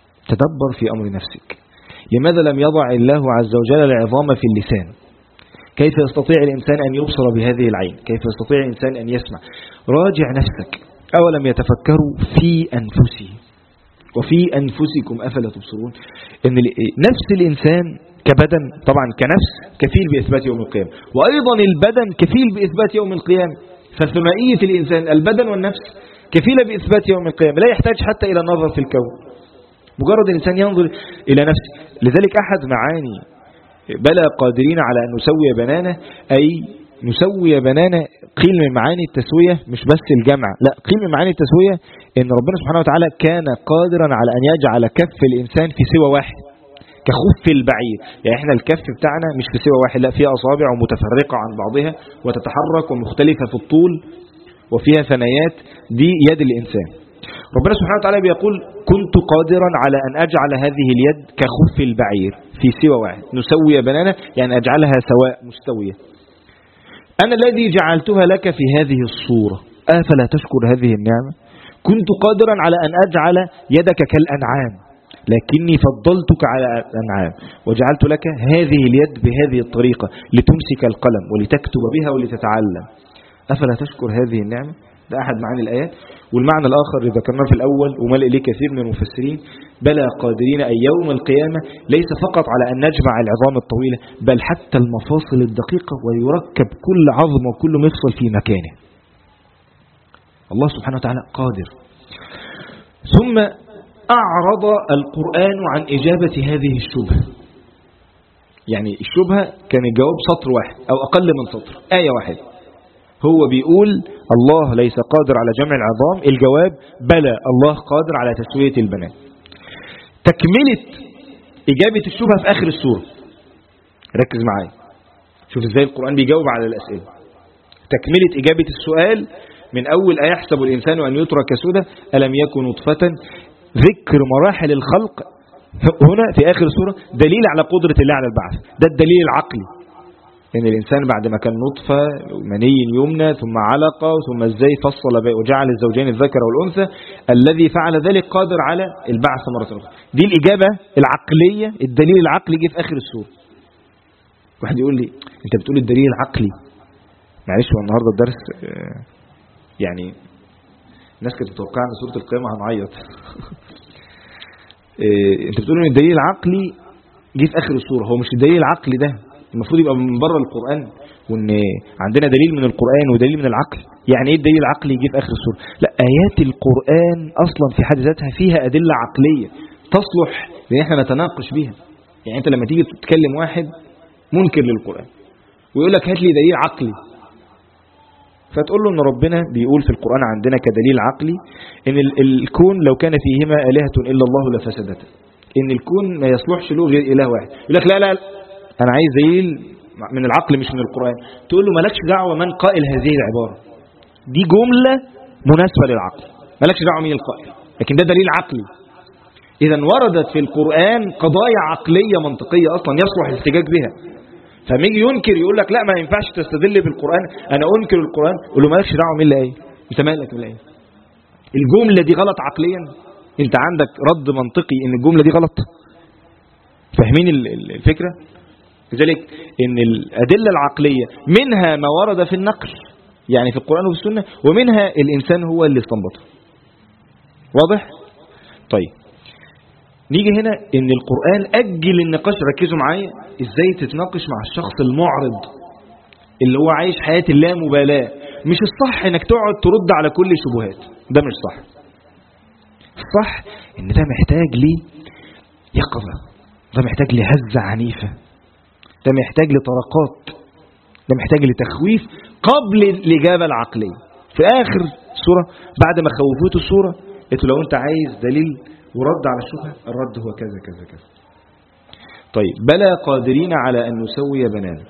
تدبر في أمر نفسك. لماذا لم يضع الله عز وجل العظام في اللسان؟ كيف يستطيع الإنسان أن يبصر بهذه العين؟ كيف يستطيع الإنسان أن يسمع؟ راجع نفسك. أولم يتفكروا في أنفسهم وفي أنفسكم أفلا تبصرون؟ إن نفس الإنسان كبدن طبعا كنفس كفيل بإثبات يوم القيامة، وأيضا البدن كفيل بإثبات يوم القيامة. فثنائية الإنسان البدن والنفس كفيلة بإثبات يوم القيامة، لا يحتاج حتى إلى النظر في الكون، مجرد الإنسان ينظر إلى نفسه. لذلك أحد معاني بلى قادرين على أن نسوي بنانه، أي نسوي بنانه قيل من معاني التسوية مش بس الجمع، لا قيل من معاني التسوية إن ربنا سبحانه وتعالى كان قادرا على أن يجعل كف الإنسان في سوى واحد كخف البعير. يعني احنا الكف بتاعنا مش في سوى واحد، لا فيها أصابع متفرقة عن بعضها وتتحرك ومختلفة في الطول وفيها ثنايات، دي يد الإنسان. ربنا سبحانه وتعالى بيقول كنت قادرا على أن أجعل هذه اليد كخف البعير في سوى واحد، نسوي بنانه يعني أجعلها سواء مستوية. أنا الذي جعلتها لك في هذه الصورة أفلا تشكر هذه النعمة؟ كنت قادرا على أن أجعل يدك كالأنعام لكني فضلتك على الأنعام وجعلت لك هذه اليد بهذه الطريقة لتمسك القلم ولتكتب بها ولتتعلم، أفلا تشكر هذه النعمة؟ ده أحد معاني الآيات. والمعنى الآخر اللي ذكرناه في الأول وملئ إليه كثير من المفسرين، بلى قادرين أي يوم القيامة ليس فقط على أن نجمع العظام الطويلة بل حتى المفاصل الدقيقة ويركب كل عظم وكل مفصل في مكانه. الله سبحانه وتعالى قادر. ثم أعرض القرآن عن إجابة هذه الشبهة. يعني الشبهة كان الجواب سطر واحد أو أقل من سطر، آية واحدة، هو بيقول الله ليس قادر على جمع العظام، الجواب بلى الله قادر على تسوية البنات. تكملة إجابة الشبهة في آخر السورة، ركز معايا شوف إزاي القرآن بيجاوب على الأسئلة. تكملة إجابة السؤال من أول أيحسب الإنسان أن يترك سدى ألم يكن نطفة، ذكر مراحل الخلق هنا في آخر السورة دليل على قدرة الله على البعث. ده الدليل العقلي إن الإنسان بعد ما كان نطفة مني يمنى ثم علقة ثم إزاي فصل وجعل الزوجين الذكر والأنثى، الذي فعل ذلك قادر على البعث مرة أخرى. دي الإجابة العقلية، الدليل العقلي جه في آخر السورة. واحد يقول لي أنت بتقول الدليل العقلي، معلش هو النهاردة الدرس يعني الناس كانت متوقعة ان سورة القيامة هنعيط. انت بتقول ان الدليل العقلي جه في اخر السورة، هو مش الدليل العقلي ده المفروض يبقى من بره القرآن، وان عندنا دليل من القرآن ودليل من العقل. يعني ايه الدليل العقلي يجي في اخر السورة؟ لا، ايات القرآن اصلا في حد ذاتها فيها ادلة عقلية تصلح ان احنا نتناقش بيها. يعني انت لما تيجي تتكلم واحد منكر للقرآن ويقول لك هات لي دليل عقلي، فتقول له ان ربنا بيقول في القرآن عندنا كدليل عقلي ان الكون لو كان فيهما آلهة الا الله لفسدتا، ان الكون ما يصلحش له غير اله واحد. يقول لك لا لا انا عايز دليل من العقل مش من القرآن. تقول له مالكش دعوة من قائل هذه العبارة، دي جملة مناسبة للعقل، مالكش دعوة مين القائل، لكن ده دليل عقلي. اذا وردت في القرآن قضايا عقلية منطقية اصلا يصلح الاحتجاج بها. فما يجي ينكر يقول لك لا ما ينفعش تستدل بالقرآن، انا انكر القرآن، قول له مالكش دعوه مين الايه، انت مالك من الايه، الجمله دي غلط عقليا، انت عندك رد منطقي ان الجمله دي غلط. فاهمين الفكره؟ لذلك ان الادله العقليه منها ما ورد في النقل يعني في القرآن وفي السنه، ومنها الانسان هو اللي استنبطه. واضح؟ طيب نيجي هنا ان القرآن اجل النقاش. ركزوا معايا ازاي تتناقش مع الشخص المعرض اللي هو عايش حياة اللامبالاة. مش الصح انك تقعد ترد على كل شبهات، ده مش صح. الصح ان ده محتاج لي يقظة، ده محتاج لهزة عنيفة، ده محتاج لطرقات، ده محتاج لتخويف قبل الإجابة العقلية. في آخر السورة بعد ما خوفوت السورة قلت لو انت عايز دليل ورد على الشبهة الرد هو كذا كذا كذا. طيب بلى قادرين على أن نسوي بنانا،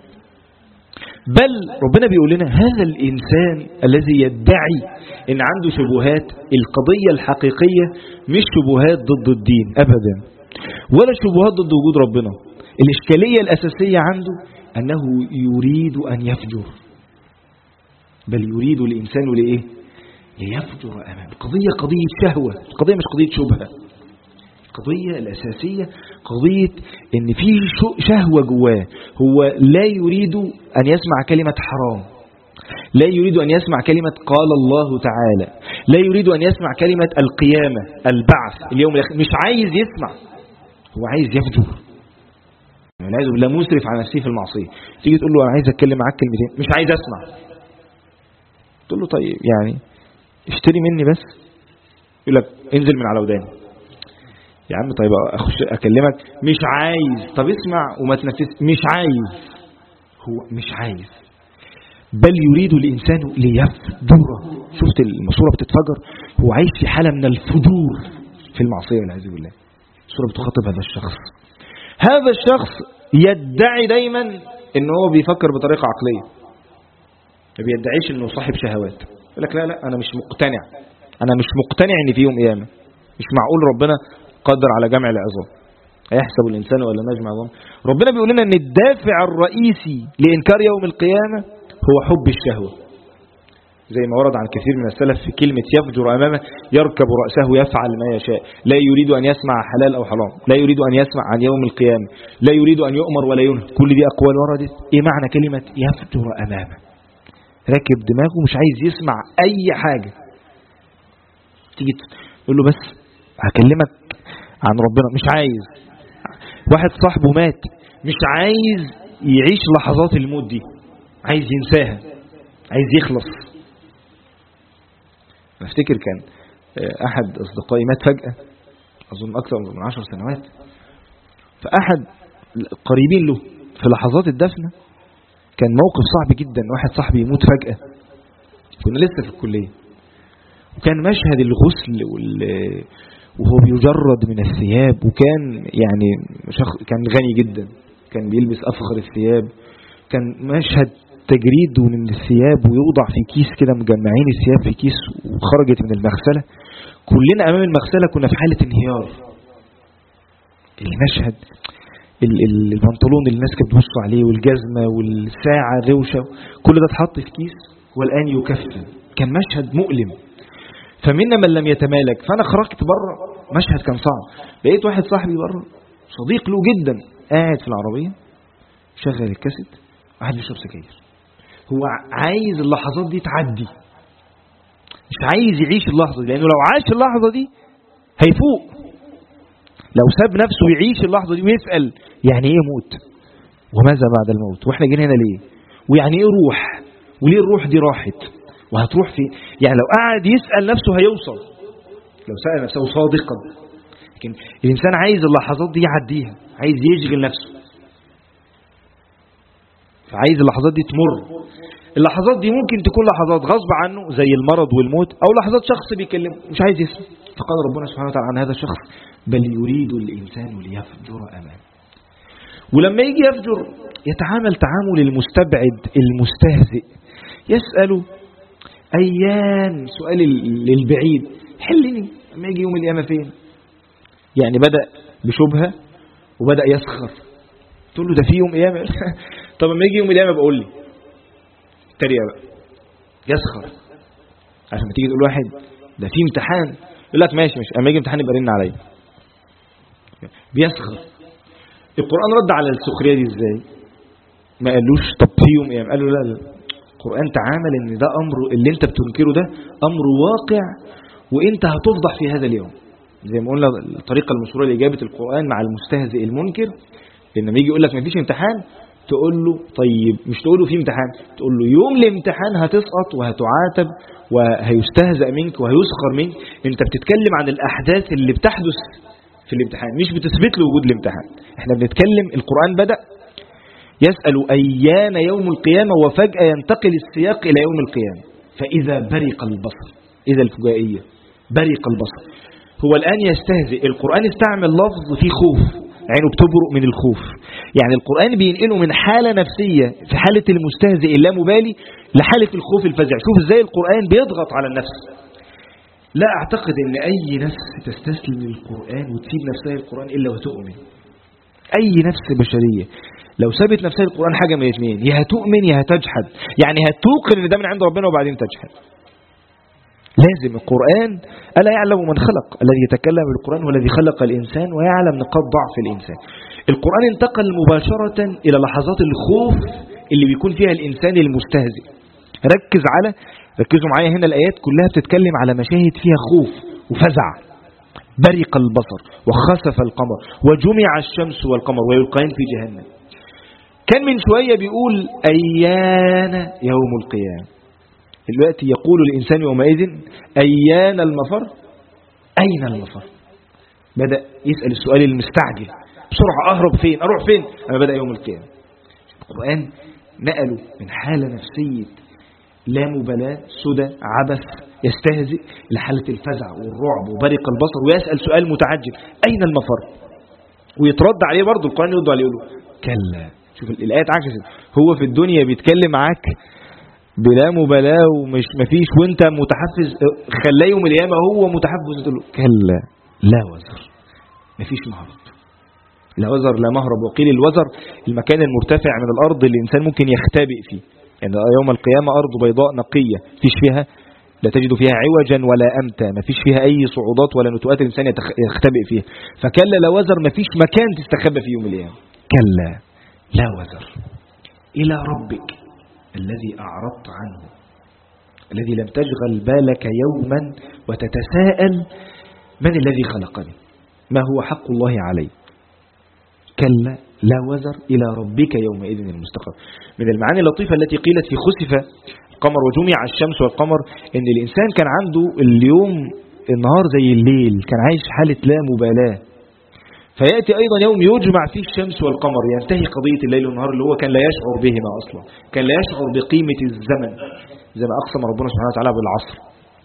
بل ربنا بيقول لنا هذا الإنسان الذي يدعي أن عنده شبهات، القضية الحقيقية مش شبهات ضد الدين أبدا ولا شبهات ضد وجود ربنا. الإشكالية الأساسية عنده أنه يريد أن يفجر، بل يريد الإنسان لإيه؟ ليفجر أمام. القضية قضية شهوة، القضية مش قضية شبهة. القضية الأساسية قضية إن في شهوة جواه، هو لا يريد أن يسمع كلمة حرام، لا يريد أن يسمع كلمة قال الله تعالى، لا يريد أن يسمع كلمة القيامة، البعث، اليوم الآخر، مش عايز يسمع، هو عايز يفجر، والعياذ بالله مسرف على نفسه في المعصية. تيجي تقول له أنا عايز أتكلم معاك كلمتين، مش عايز أسمع. تقول له طيب يعني اشتري مني بس، يقول لك انزل من على وداني. يا عم طيب أخش أكلمك، مش عايز. طب اسمع وما تنفذ، مش عايز. هو مش عايز، بل يريد الإنسان ليفجر. شفت الماسورة بتتفجر، هو عايش في حالة من الفجور في المعصية والعياذ بالله. السورة بتخاطب هذا الشخص. هذا الشخص يدعي دايما ان هو بيفكر بطريقة عقلية، ما بيدعيش انه صاحب شهوات. يقول لك لا انا مش مقتنع ان في يوم قيامة، مش معقول ربنا قدر على جمع العظام، هيحسب الانسان ولا نجمع عظام. ربنا بيقول لنا ان الدافع الرئيسي لانكار يوم القيامة هو حب الشهوة، زي ما ورد عن كثير من السلف في كلمة يفجر أمامه يركب رأسه يفعل ما يشاء، لا يريد أن يسمع حلال أو حرام، لا يريد أن يسمع عن يوم القيامة، لا يريد أن يؤمر ولا ينهى. كل دي أقوال وردت. إيه معنى كلمة يفجر أمامه؟ راكب دماغه مش عايز يسمع أي حاجة. تيجي تقول له بس هكلمك عن ربنا، مش عايز. واحد صاحبه مات، مش عايز يعيش لحظات الموت دي، عايز ينساها، عايز يخلص. افتكر كان احد اصدقائي مات فجأة، اظن اكثر من 10 سنوات. فاحد قريبين له في لحظات الدفنة كان موقف صعب جدا، واحد صاحبي يموت فجأة. كنا لسه في الكلية، وكان مشهد الغسل وهو بيجرد من الثياب، وكان يعني كان غني جدا، كان بيلبس افخر الثياب. كان مشهد تجريد من الثياب ويوضع في كيس كده، مجمعين الثياب في كيس وخرجت من المغسلة. كلنا أمام المغسلة كنا في حالة انهيار. المشهد، البنطلون اللي الناس كانت بتبص عليه والجزمة والساعة الروشة، كل ده اتحط في كيس والآن يكفن. كان مشهد مؤلم. فمنا من لم يتمالك. فأنا خرجت بره، مشهد كان صعب. لقيت واحد صاحبي بره صديق له جدا قاعد في العربية شغل الكاسيت قاعد يشرب سجاير. هو عايز اللحظات دي تعدي، مش عايز يعيش اللحظة دي، لأنه لو عاش اللحظة دي هيفوق. لو ساب نفسه يعيش اللحظة دي ويسأل يعني ايه موت وماذا بعد الموت، واحنا جينا هنا ليه، ويعني ايه روح، وليه الروح دي راحت وهتروح فين. يعني لو قاعد يسأل نفسه هيوصل، لو سأل نفسه صادقا. لكن الإنسان عايز اللحظات دي يعديها، عايز يشغل نفسه، فعايز اللحظات دي تمر. اللحظات دي ممكن تكون لحظات غصب عنه زي المرض والموت، أو لحظات شخص بيكلمه مش عايز يسمع. فقال ربنا سبحانه وتعالى عن هذا الشخص بل يريد الإنسان ليفجر أمامه. ولما يجي يفجر يتعامل تعامل المستبعد المستهزئ، يسأل أيان، سؤال للبعيد، حلني لما يجي يوم القيامة فين. يعني بدأ بشبهة وبدأ يسخر. تقول له ده في يوم قيامة طب لما يجي يوم القيامة بقول لي تريقة بقى، يسخر. عشان ما تيجي تقول واحد ده في امتحان يقول لك ماشي اما يجي امتحان يبقى رن عليا، بيسخر. القرآن رد على السخرية دي ازاي؟ ما قالوش طب في يوم قيامة، قال له لا القرآن تعامل ان ده امر اللي انت بتنكره ده امر واقع، وانت هتفضح في هذا اليوم. زي ما قلنا الطريقة المشهورة لإجابة القرآن مع المستهزئ المنكر، لما يجي يقول لك ما فيش امتحان تقول له طيب، مش تقول له في امتحان، تقول له يوم الامتحان هتسقط وهتعاتب وهيستهزأ منك وهيسخر منك. انت بتتكلم عن الأحداث اللي بتحدث في الامتحان، مش بتثبت له وجود الامتحان. احنا بنتكلم القرآن بدأ يسأل أيان يوم القيامة، وفجأة ينتقل السياق إلى يوم القيامة. فإذا برق البصر، إذا الفجائية برق البصر. هو الآن يستهزئ. القرآن استعمل لفظ فيه خوف، عينه بتبرق من الخوف. يعني القرآن بينقله من حالة نفسية في حالة المستهزئ اللامبالي لحالة الخوف الفزع. شوف ازاي القرآن بيضغط على النفس. لا أعتقد أن أي نفس تستسلم للقرآن وتسيب نفسها القرآن إلا وتؤمن. أي نفس بشرية لو سابت نفسها القرآن حاجة من الاثنين، يا هتؤمن يا هتجحد. يعني هتوقن ان ده من عند ربنا وبعدين تجحد. لازم القرآن ألا يعلم من خلق، الذي يتكلم بالقرآن هو الذي خلق الإنسان ويعلم نقاط ضعف الإنسان. القرآن انتقل مباشرة إلى لحظات الخوف اللي بيكون فيها الإنسان المستهزئ. ركزوا معايا هنا، الآيات كلها بتتكلم على مشاهد فيها خوف وفزع. برق البصر وخسف القمر وجمع الشمس والقمر ويلقيان في جهنم. كان من شوية بيقول أيان يوم القيامة، دلوقتي يقول الإنسان يومئذ أيان المفر، أين المفر؟ بدأ يسأل السؤال المستعجل، بسرعة أهرب فين؟ أروح فين؟ أما بدأ يوم القيامة. القرآن نقله من حالة نفسية لا مبالاة، سدى، عبث، يستهزئ، لحالة الفزع والرعب وبرق البصر، ويسأل سؤال متعجب أين المفر؟ ويترد عليه برضه القرآن يرد عليه يقول له كلا. شوف الآيات عكست، هو في الدنيا بيتكلم معاك بلا مبالاة ومش مفيش وانت متحفز، خلاه يوم القيامة هو متحفز تقول له كلا لا وزر، مفيش مهرب، لا وزر لا مهرب. وقيل الوزر المكان المرتفع من الأرض اللي الإنسان ممكن يختبئ فيه، يعني يوم القيامة أرض بيضاء نقية فيش فيها، لا تجد فيها عوجا ولا أمتا، ما فيش فيها أي صعودات ولا نتوءات الإنسان يختبئ فيها. فكلا لا وزر، ما فيش مكان تستخبى في يوم القيامة. كلا لا وزر إلى ربك الذي أعرضت عنه، الذي لم تشغل بالك يوما وتتساءل من الذي خلقني، ما هو حق الله علي. كلا لا وزر إلى ربك يومئذ المستقر. من المعاني اللطيفة التي قيلت في خسف القمر وجمع الشمس والقمر، إن الإنسان كان عنده اليوم النهار زي الليل، كان عايش حالة لا مبالاة. فيأتي أيضا يوم يجمع فيه الشمس والقمر، ينتهي قضية الليل والنهار اللي هو كان لا يشعر بهما أصلا، كان لا يشعر بقيمة الزمن زي ما أقسم ربنا سبحانه وتعالى بالعصر.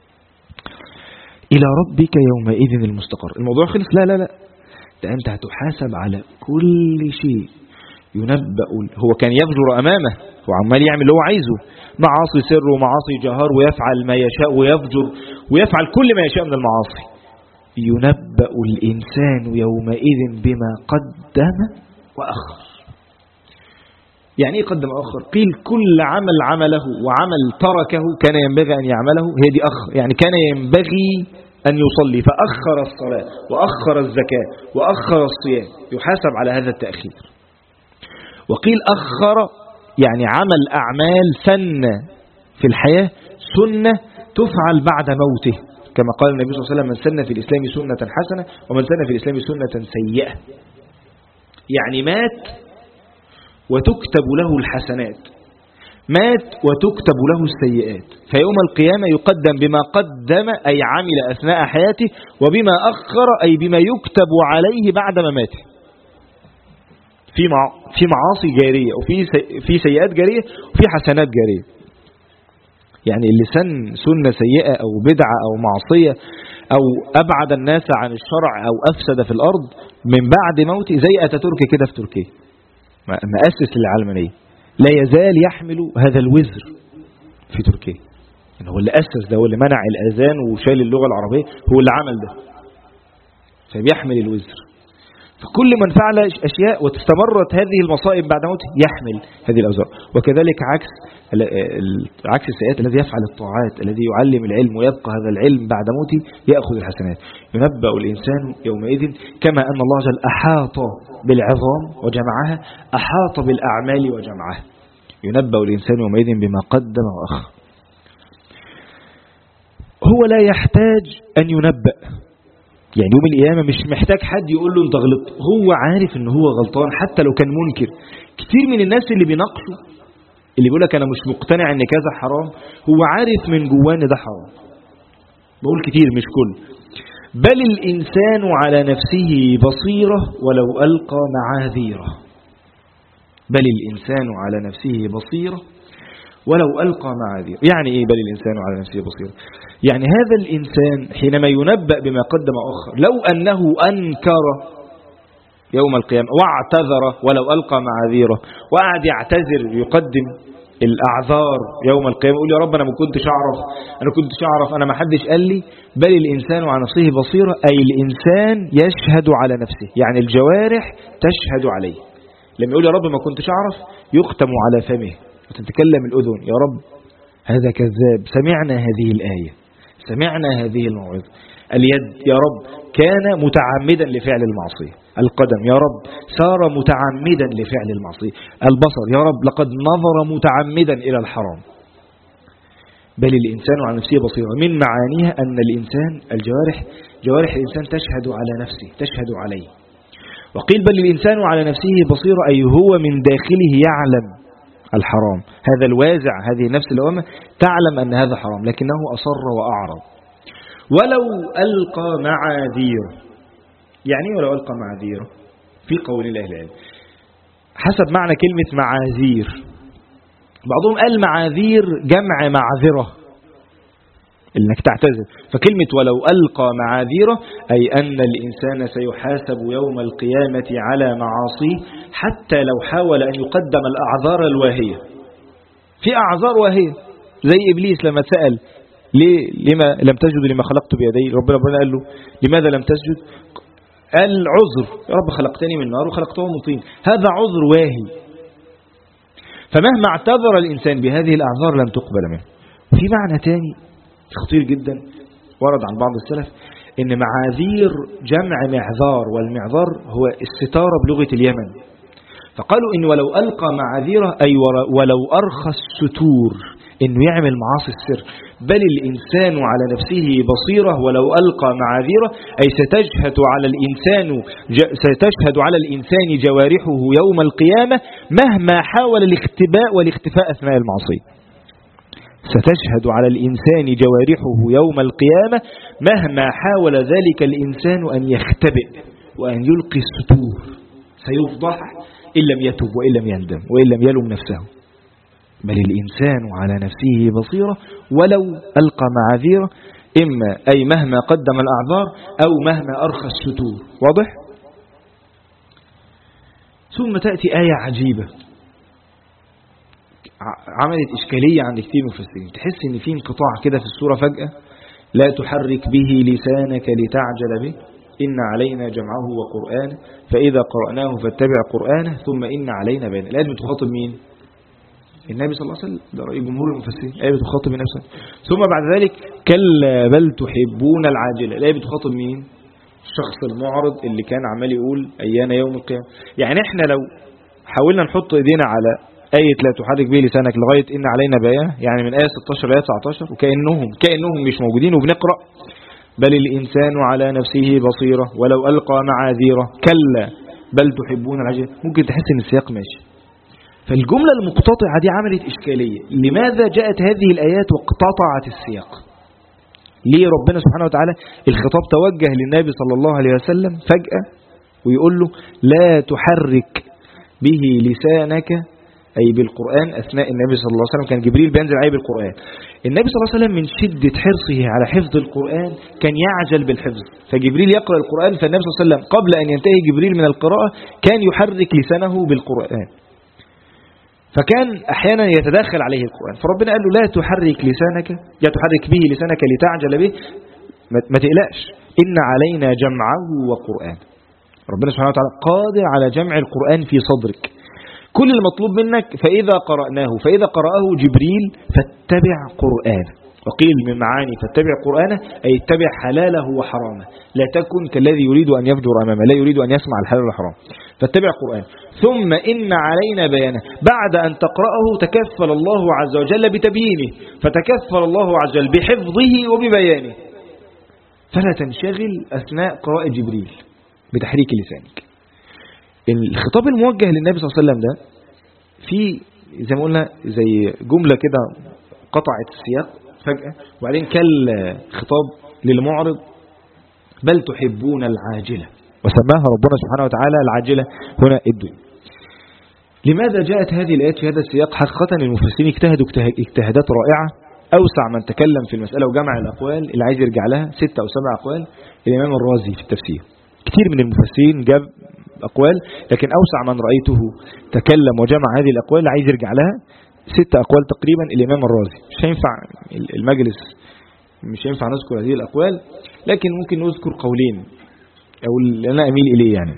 إلى ربك يومئذ المستقر. الموضوع خلص؟ لا لا لا، ده أنت هتحاسب على كل شيء. ينبأ، هو كان يفجر أمامه وعمال يعمل اللي هو عايزه، معاصي سر ومعاصي جهار، ويفعل ما يشاء ويفجر ويفعل كل ما يشاء من المعاصي. ينبأ الإنسان يومئذ بما قدم وأخر. يعني إيه قدم وأخر؟ قيل كل عمل عمله وعمل تركه كان ينبغي أن يعمله، هي دي أخر، يعني كان ينبغي أن يصلي فأخر الصلاة وأخر الزكاة وأخر الصيام، يحاسب على هذا التأخير. وقيل أخر يعني عمل أعمال سنة في الحياة، سنة تفعل بعد موته، كما قال النبي صلى الله عليه وسلم من سن في الإسلام سنة حسنة ومن سن في الإسلام سنة سيئة. يعني مات وتكتب له الحسنات، مات وتكتب له السيئات، فيوم القيامة يقدم بما قدم أي عمل أثناء حياته، وبما أخر أي بما يكتب عليه بعد مماته. في معاصي جارية وفي سيئات جارية وفي حسنات جارية. يعني اللي سنة سيئة أو بدعة أو معصية أو أبعد الناس عن الشرع أو أفسد في الأرض من بعد موته، زي أتاتورك كده في تركيا مؤسس للعلمانية، لا يزال يحمل هذا الوزر في تركيا. يعني هو اللي أسس ده، هو اللي منع الأذان وشال اللغة العربية، هو اللي عمل ده، فبيحمل الوزر. فكل من فعل أشياء وتستمرت هذه المصائب بعد موته يحمل هذه الأوزار. وكذلك عكس السيئات، الذي يفعل الطاعات، الذي يعلم العلم ويبقى هذا العلم بعد موته يأخذ الحسنات. ينبأ الإنسان يومئذ كما أن الله جل أحاط بالعظام وجمعها، أحاط بالأعمال وجمعها. ينبأ الإنسان يومئذ بما قدم وأخر. هو لا يحتاج أن ينبأ، يعني يوم القيامة مش محتاج حد يقول له انت غلطت، هو عارف ان هو غلطان حتى لو كان منكر. كتير من الناس اللي بيناقشوا، اللي بيقول لك انا مش مقتنع ان كذا حرام، هو عارف من جواه ان ده حرام. بقول كتير مش كل. بل الإنسان على نفسه بصيرة ولو ألقى معاذيره. بل الإنسان على نفسه بصيرة ولو ألقى معاذيره. يعني إيه بل الإنسان على نفسه بصيرة؟ يعني هذا الإنسان حينما ينبأ بما قدم أخر، لو أنه أنكر يوم القيامة واعتذر ولو ألقى معاذيره وقعد يعتذر يقدم الأعذار يوم القيامة، يقول يا رب أنا ما كنتش أعرف، أنا ما حدش قال لي. بل الإنسان على نفسه بصيرة، أي الإنسان يشهد على نفسه، يعني الجوارح تشهد عليه. لما يقول يا رب ما كنتش أعرف يختم على فمه وتتكلم الأذن، يا رب هذا كذاب، سمعنا هذه الآية، سمعنا هذه الموعظة. اليد يا رب كان متعمدا لفعل المعصية. القدم يا رب سار متعمدا لفعل المعصية. البصر يا رب لقد نظر متعمدا إلى الحرام. بل الإنسان على نفسه بصير. من معانيها أن الإنسان جوارح الإنسان تشهد على نفسه، تشهد عليه. وقيل بل الإنسان على نفسه بصير، أي هو من داخله يعلم الحرام. هذا الوازع، هذه النفس الأمة تعلم أن هذا حرام، لكنه أصر وأعرض. ولو ألقى معاذيره. يعني ولو ألقى معاذيره في قول الله العلم حسب معنى كلمة معاذير. بعضهم قال معاذير جمع معذرة، إنك تعتذر. فكلمة ولو ألقى معاذيره أي أن الإنسان سيحاسب يوم القيامة على معاصيه، حتى لو حاول أن يقدم الأعذار الواهية. في أعذار واهية زي إبليس لما سأل لما لم تسجد لما خلقت بيدي، ربنا قال له لماذا لم تسجد؟ قال عذر، يا رب خلقتني من نار وخلقته من طين. هذا عذر واهي. فمهما اعتذر الإنسان بهذه الأعذار لن تقبل منه. في معنى تاني خطير جدا ورد عن بعض السلف، إن معاذير جمع معذار، والمعذار هو الستارة بلغة اليمن. فقالوا إن ولو ألقى معاذيره أي ولو أرخى الستور، إنه يعمل معاصي السر. بل الإنسان على نفسه بصيرة ولو ألقى معاذيره أي ستشهد على الإنسان جوارحه يوم القيامة مهما حاول الاختباء والاختفاء أثناء المعصية. ستشهد على الإنسان جوارحه يوم القيامة مهما حاول ذلك الإنسان أن يختبئ وأن يلقي الستور. سيفضح إن لم يتب وإن لم يندم وإن لم يلم نفسه. بل الإنسان على نفسه بصيرة ولو ألقى معاذيره، إما أي مهما قدم الأعذار أو مهما أرخى الستور. واضح؟ ثم تأتي آية عجيبة عملت إشكالية عند كثير مفسرين. تحس إن في انقطاع كده في السورة فجأة. لا تحرك به لسانك لتعجل به إن علينا جمعه وقرآنه فإذا قرأناه فاتبع قرآنه ثم إن علينا بيانه. الآية بتخاطب مين؟ النبي صلى الله عليه وسلم. ده رأي جمهور المفسرين. الآية بتخاطب النبي صلى الله عليه وسلم. ثم بعد ذلك كلا بل تحبون العاجلة. الآية بتخاطب مين؟ الشخص المعرض اللي كان عمال يقول أيانا يوم القيامة. يعني احنا لو حاولنا نحط ايدينا على آية لا تحرك به لسانك لغاية إن علينا بيانه، يعني من آية 16 لآية 19، وكأنهم مش موجودين وبنقرأ بل الإنسان على نفسه بصيرة ولو ألقى معاذيره كلا بل تحبون العاجلة، ممكن تحس إن السياق ماشي. فالجملة المقتطعة دي عملت إشكالية. لماذا جاءت هذه الآيات واقتطعت السياق؟ ليه ربنا سبحانه وتعالى الخطاب توجه للنبي صلى الله عليه وسلم فجأة ويقول له لا تحرك به لسانك أي بالقرآن أثناء النبي صلى الله عليه وسلم كان جبريل بينزل عليه بالقرآن. النبي صلى الله عليه وسلم من شدة حرصه على حفظ القرآن كان يعجل بالحفظ، فجبريل يقرأ القرآن، فالنبي صلى الله عليه وسلم قبل أن ينتهي جبريل من القراءة كان يحرك لسانه بالقرآن، فكان أحيانا يتداخل عليه القرآن. فربنا قال له لا تحرك به لسانك لتعجل به، ما تقلقش إن علينا جمعه وقرآن. ربنا سبحانه وتعالى قادر على جمع القرآن في صدرك. كل المطلوب منك فإذا قرأه جبريل فاتبع قرآنه. وقيل من معاني فاتبع قرآنه أي اتبع حلاله وحرامه، لا تكن كالذي يريد أن يفجر أمامه، لا يريد أن يسمع الحلال والحرام. فاتبع قرآن ثم إن علينا بيانه. بعد أن تقرأه تكفل الله عز وجل بتبيينه، فتكفل الله عز وجل بحفظه وببيانه، فلا تنشغل أثناء قراءة جبريل بتحريك لسانك. الخطاب الموجه للنبي صلى الله عليه وسلم ده في زي ما قلنا زي جملة كده قطعت السياق فجأة، وبعدين كالخطاب للمعرض بل تحبون العاجلة، وسماها ربنا سبحانه وتعالى العاجلة هنا الدنيا. لماذا جاءت هذه الآيات في هذا السياق؟ حقيقة المفسرين اجتهدوا اجتهادات رائعة. أوسع من تكلم في المسألة وجمع الأقوال اللي عايز يرجع لها 6 أو 7 أقوال الإمام الرازي في التفسير. كتير من المفسرين جاب أقوال، لكن أوسع من رأيته تكلم وجمع هذه الأقوال اللي عايز يرجع لها 6 أقوال تقريبا الإمام الرازي. مش هينفع المجلس، مش هينفع نذكر هذه الأقوال، لكن ممكن نذكر قولين أو اللي أنا أميل إليه. يعني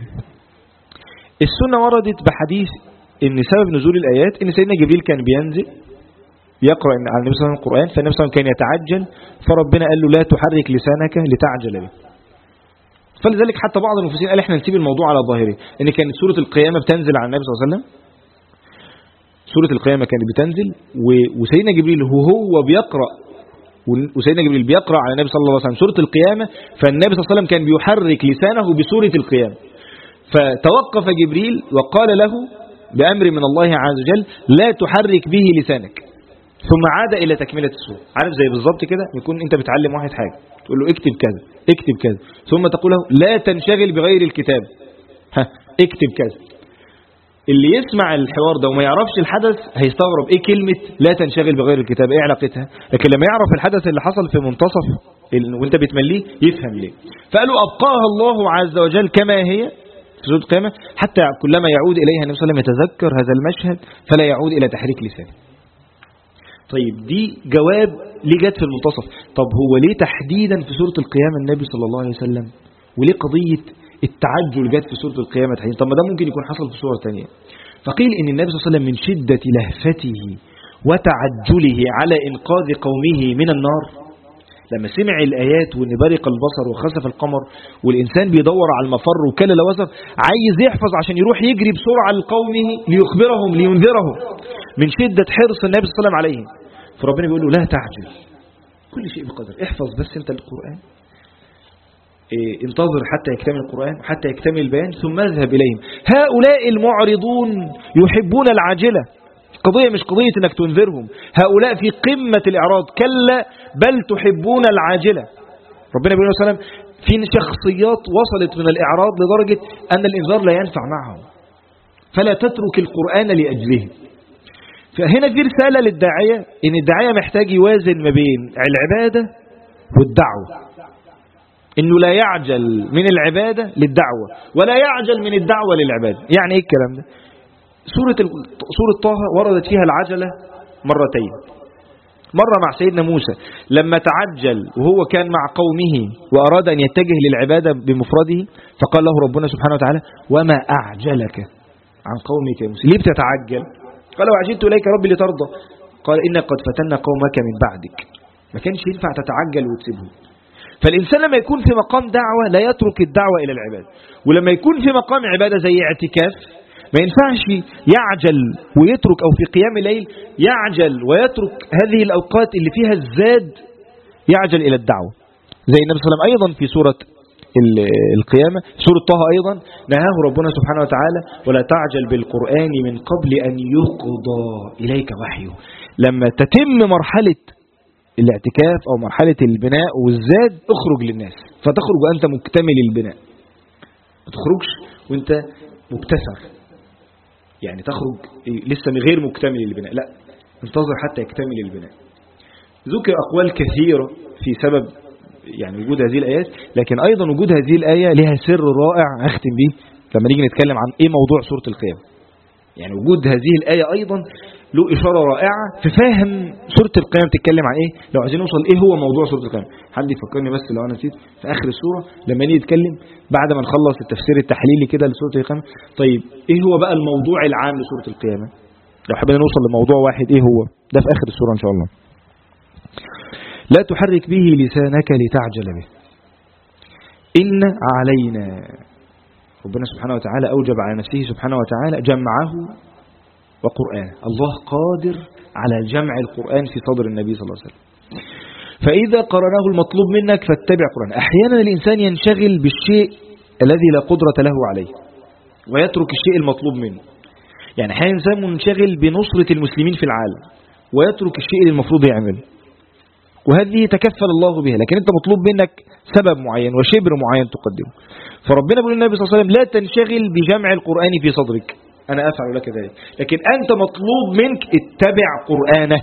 السنة وردت بحديث إن سبب نزول الآيات إن سيدنا جبريل كان بينزل يقرأ على النبي صلى الله عليه وسلم القرآن، فالنبي صلى الله عليه وسلم كان يتعجل، فربنا قال له لا تحرك لسانك لتعجل به. فلذلك حتى بعض المفسرين قال احنا نسيب الموضوع على ظاهره، ان كانت سورة القيامة بتنزل على النبي صلى الله عليه وسلم، سورة القيامة كانت بتنزل وسيدنا جبريل وهو بيقرأ، وسيدنا جبريل بيقرأ على النبي صلى الله عليه وسلم سورة القيامة، فالنبي صلى الله عليه وسلم كان بيحرك لسانه بسورة القيامة. فتوقف جبريل وقال له بأمر من الله عز وجل لا تحرك به لسانك، ثم عاد إلى تكملة السورة. عارف زي بالظبط كده يكون أنت بتعلم واحد حاجة، تقول له اكتب كذا اكتب كذا، ثم تقول له لا تنشغل بغير الكتاب، اكتب كذا. اللي يسمع الحوار ده وما يعرفش الحدث هيستغرب ايه كلمة لا تنشغل بغير الكتاب، ايه علاقتها؟ لكن لما يعرف الحدث اللي حصل في منتصف وانت بتمليه يفهم ليه. فقالوا أبقاها الله عز وجل كما هي في سورة القيامة، حتى كلما يعود إليها النبي صلى الله عليه وسلم يتذكر هذا المشهد فلا يعود إلى تحريك لسانه. طيب دي جواب ليه جت في المنتصف. طب هو ليه تحديدا في سورة القيامة النبي صلى الله عليه وسلم، وليه قضية التعجل جت في سورة القيامة تحديدا؟ طب ما ده ممكن يكون حصل في سورة ثانية. فقيل إن النبي صلى الله عليه وسلم من شدة لهفته وتعجله على إنقاذ قومه من النار، لما سمع الآيات وإن برق البصر وخسف القمر والإنسان بيدور على المفر وكل لوزر، عايز يحفظ عشان يروح يجري بسرعة لقومه ليخبرهم لينذرهم من شدة حرص النبي صلى الله عليه وسلم عليه. فربنا بيقول له لا تعجل، كل شيء بقدر، احفظ بس انت القرآن، انتظر حتى يكتمل القرآن وحتى يكتمل البيان ثم اذهب إليهم. هؤلاء المعرضون يحبون العاجلة، قضية مش قضية انك تنذرهم، هؤلاء في قمة الإعراض، كلا بل تحبون العاجلة. ربنا بيقول عليه وسلم في شخصيات وصلت من الإعراض لدرجة أن الإنذار لا ينفع معهم، فلا تترك القرآن لأجله. فهنا في رسالة للداعية إن الداعية محتاج يوازن ما بين العبادة والدعوة، إنه لا يعجل من العبادة للدعوة ولا يعجل من الدعوة للعبادة. يعني إيه الكلام ده؟ سورة طه وردت فيها العجلة مرتين، مرة مع سيدنا موسى لما تعجل وهو كان مع قومه وأراد أن يتجه للعبادة بمفرده، فقال له ربنا سبحانه وتعالى وما أعجلك عن قومك يا موسى، ليه بتتعجل؟ قال وعجلت إليك ربي لترضى، قال إنك قد فتنا قومك من بعدك. ما كانش ينفع تتعجل وتسيبهم. فالإنسان لما يكون في مقام دعوة لا يترك الدعوة إلى العبادة، ولما يكون في مقام عبادة زي اعتكاف ما ينفعش يعجل ويترك، أو في قيام الليل يعجل ويترك هذه الأوقات اللي فيها الزاد يعجل إلى الدعوة. زي النبي صلى الله عليه وسلم أيضا في سورة القيامة، سورة طه أيضا نهاه ربنا سبحانه وتعالى ولا تعجل بالقرآن من قبل أن يقضى إليك وحيه. لما تتم مرحلة الاعتكاف أو مرحلة البناء والزاد اخرج للناس، فتخرج وأنت مكتمل البناء، ما تخرجش وأنت مبتسر، يعني تخرج لسه غير مكتمل البناء، لا انتظر حتى يكتمل البناء. ذكر أقوال كثيرة في سبب يعني وجود هذه الآيات، لكن أيضا وجود هذه الآية لها سر رائع أختم به لما نيجي نتكلم عن إيه موضوع سورة القيامة. يعني وجود هذه الآية أيضا له إشارة رائعة في فهم سورة القيامة بتتكلم عن إيه، لو عايزين نوصل إيه هو موضوع سورة القيامة. حد يفكرني بس لو أنا نسيت في آخر السورة لما نيجي نتكلم بعد ما نخلص التفسير التحليلي كده لسورة القيامة، طيب إيه هو بقى الموضوع العام لسورة القيامة؟ لو حبينا نوصل لموضوع واحد إيه هو ده في آخر السورة إن شاء الله. لا تحرك به لسانك لتعجل به إن علينا. ربنا سبحانه وتعالى أوجب على نفسه سبحانه وتعالى جمعه وقرآن. الله قادر على جمع القرآن في صدر النبي صلى الله عليه وسلم، فإذا قرناه المطلوب منك فاتبع قرآن. أحيانا الإنسان ينشغل بالشيء الذي لا قدرة له عليه ويترك الشيء المطلوب منه. يعني أحيانا الإنسان منشغل بنصرة المسلمين في العالم ويترك الشيء اللي المفروض يعمله، وهذه تكفل الله بها، لكن أنت مطلوب منك سبب معين وشبر معين تقدمه. فربنا بيقول للنبي صلى الله عليه وسلم لا تنشغل بجمع القرآن في صدرك، أنا أفعل لك ذلك، لكن أنت مطلوب منك اتبع قرآنه،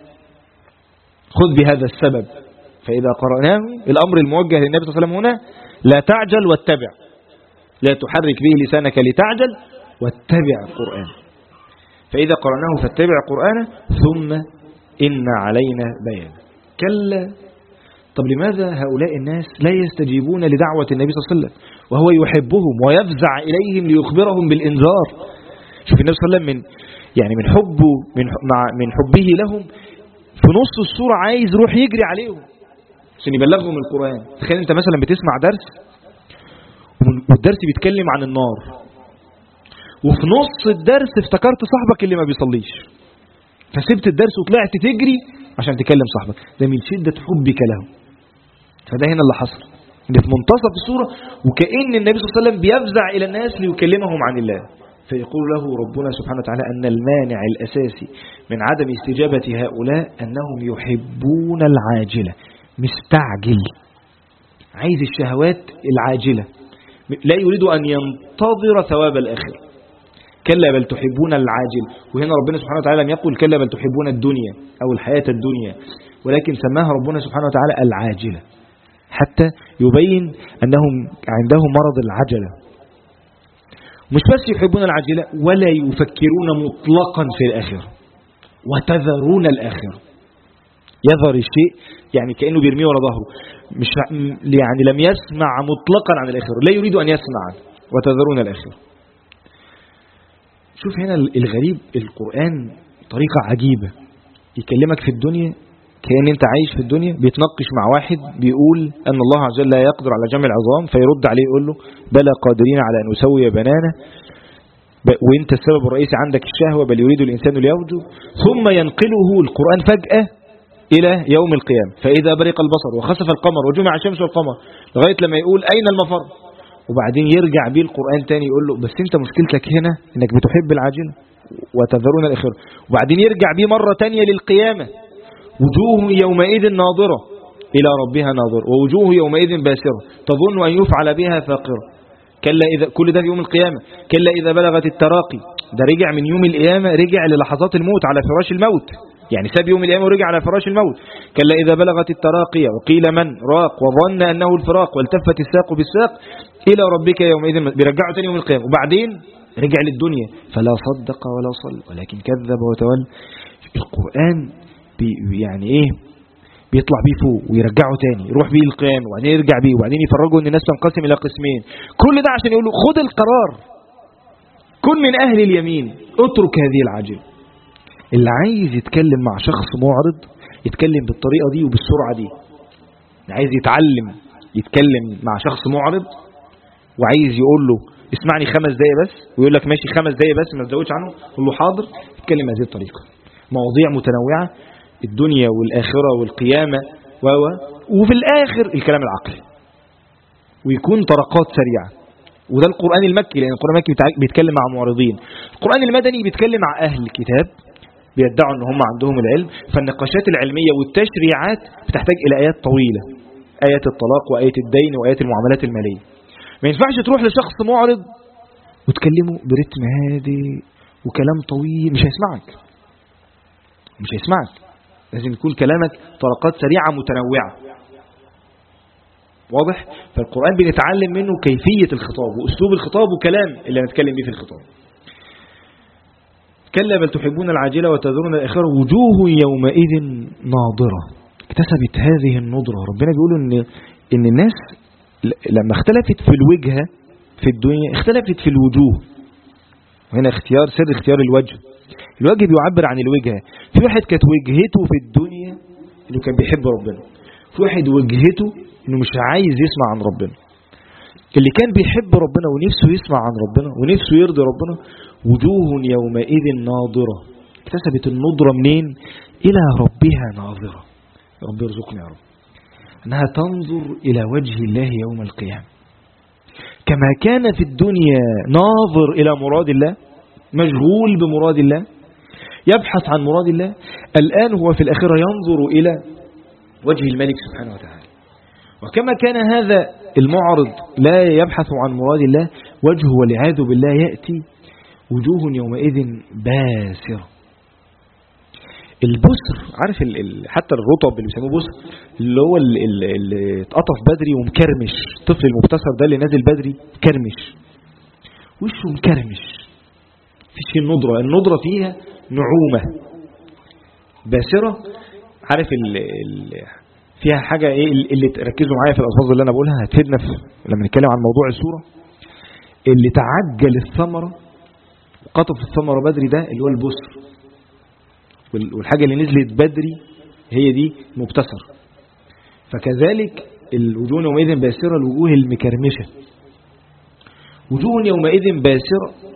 خذ بهذا السبب. فإذا قرأناه الأمر الموجه للنبي صلى الله عليه وسلم هنا لا تعجل واتبع، لا تحرك به لسانك لتعجل واتبع القرآن. فإذا قرأناه فاتبع قرآنه ثم إن علينا بيان. كلا. طب لماذا هؤلاء الناس لا يستجيبون لدعوة النبي صلى الله عليه وسلم وهو يحبهم ويفزع إليهم ليخبرهم بالإنذار؟ شوف النبي صلى الله عليه وسلم من حبه لهم في نص السورة عايز يروح يجري عليهم عشان يبلغهم القرآن. تخيل انت مثلا بتسمع درس والدرس بيتكلم عن النار، وفي نص الدرس افتكرت صاحبك اللي ما بيصليش، فسبت الدرس وطلعت تجري عشان تكلم صاحبك، ده من شدة حبك له. فده هنا اللي حصل، ان في منتصف السورة وكأن النبي صلى الله عليه وسلم بيفزع إلى الناس ليكلمهم عن الله، فيقول له ربنا سبحانه وتعالى أن المانع الأساسي من عدم استجابة هؤلاء أنهم يحبون العاجلة، مستعجل، عايز الشهوات العاجلة، لا يريد أن ينتظر ثواب الآخرة. كلا بل تحبون العاجل. وهنا ربنا سبحانه وتعالى لم يقل كلا بل تحبون الدنيا أو الحياة الدنيا، ولكن سماها ربنا سبحانه وتعالى العاجلة حتى يبين أنهم عندهم مرض العجلة. مش بس يحبون العاجلة، ولا يفكرون مطلقا في الآخرة، وتذرون الآخرة. يظهر الشيء يعني كأنه بيرميه ولا ظهره، مش يعني لم يسمع مطلقا عن الآخرة، لا يريد أن يسمع عنه، وتذرون الآخرة. شوف هنا الغريب، القرآن طريقة عجيبة يكلمك في الدنيا كأن انت عايش في الدنيا، بيتناقش مع واحد بيقول أن الله عز وجل لا يقدر على جمع العظام، فيرد عليه يقول له بلى قادرين على أن نسوي بنانه، وانت السبب الرئيسي عندك الشهوة، بل يريد الإنسان ليوجد. ثم ينقله القرآن فجأة إلى يوم القيامة، فإذا برق البصر وخسف القمر وجمع الشمس والقمر، لغاية لما يقول أين المفر، وبعدين يرجع بيه القرآن تاني يقول له بس انت مشكلتك هنا انك بتحب العاجلة وتذرون الآخرة، وبعدين يرجع بيه مرة تانية للقيامة، وجوه يومئذ ناظرة إلى ربها ناظرة، ووجوه يومئذ باسرة تظن أن يفعل بها فاقرة. كلا إذا، كل ده في يوم القيامة. كلا إذا بلغت التراقي، ده رجع من يوم القيامة، رجع للحظات الموت على فراش الموت، يعني ساب يوم القيامة ورجع على فراش الموت. كلا إذا بلغت التراقي وقيل من راق وظن أنه الفراق والتفت الساق بالساق إلى ربك يومئذ، بيرجعوا تاني يوم القيامة، وبعدين رجع للدنيا فلا صدق ولا صلى ولكن كذب وتولى. القرآن يعني ايه، بيطلع بيه فوق ويرجعه تاني، يروح بيه القيامة وبعدين يرجع بيه، وبعدين يفرجوا ان الناس تنقسم الى قسمين، كل ده عشان يقولوا خد القرار، كن من اهل اليمين، اترك هذه العاجلة. اللي عايز يتكلم مع شخص معرض يتكلم بالطريقة دي وبالسرعة دي. اللي عايز يتعلم يتكلم مع شخص معرض وعايز يقول له اسمعني 5 دقايق بس، ويقول لك ماشي 5 دقايق بس ما تزودش عنه، قول له حاضر، يتكلم بهذه الطريقة، مواضيع متنوعة، الدنيا والآخرة والقيامة وفي الآخر الكلام العقلي، ويكون طرقات سريعة. وده القرآن المكي، لأن القرآن المكي بيتكلم مع معرضين. القرآن المدني بيتكلم مع أهل الكتاب بيدعوا أن هم عندهم العلم، فالنقاشات العلمية والتشريعات بتحتاج إلى آيات طويلة، آيات الطلاق وآيات الدين وآيات المعاملات المالية. ما ينفعش تروح لشخص معرض وتكلمه برتم هادي وكلام طويل، مش هيسمعك، مش هيسمعك. لازم يكون كلامك طرقات سريعة متنوعة، واضح؟ فالقرآن بنتعلم منه كيفية الخطاب وأسلوب الخطاب وكلام اللي هنتكلم بيه في الخطاب. كلا بل تحبون العاجلة وتذرون الآخرة، وجوه يومئذ ناظرة. اكتسبت هذه النضرة. ربنا بيقول إن الناس لما اختلفت في الوجهة في الدنيا اختلفت في الوجوه. وهنا سر اختيار الوجه. الوجه بيعبر عن الوجهة. في واحد كانت وجهته في الدنيا إنه كان بيحب ربنا، في واحد وجهته إنه مش عايز يسمع عن ربنا. اللي كان بيحب ربنا ونفسه يسمع عن ربنا ونفسه يرضي ربنا، وجوه يومئذ ناظرة. اكتسبت النضرة منين؟ إلى ربها ناظرة. رب يرزقنا يا رب أنها تنظر إلى وجه الله يوم القيامة. كما كان في الدنيا ناظر إلى مراد الله، مشغول بمراد الله، يبحث عن مراد الله، الآن هو في الآخرة ينظر إلى وجه الملك سبحانه وتعالى. وكما كان هذا المعرض لا يبحث عن مراد الله، وجهه والعياذ بالله يأتي وجوه يومئذ باسرة. البسر، عارف حتى الرطب اللي بيسموه بسر، اللي هو اللي اتقطف بدري ومكرمش، الطفل المبتسر ده اللي نازل بدري كرمش، وشه مكرمش، فيش النضرة فيها نعومة. باسرة، عارف فيها حاجة ايه اللي تركزوا معايا في الألفاظ اللي انا بقولها هتفيدنا لما نتكلم عن موضوع السورة. اللي تعجل الثمرة وقطف الثمرة بدري ده اللي هو البسر، والحاجة اللي نزلت بدري هي دي مبتسر. فكذلك الوجوه يومئذ باسرة، الوجوه المكرمشة. وجوه يومئذ باسرة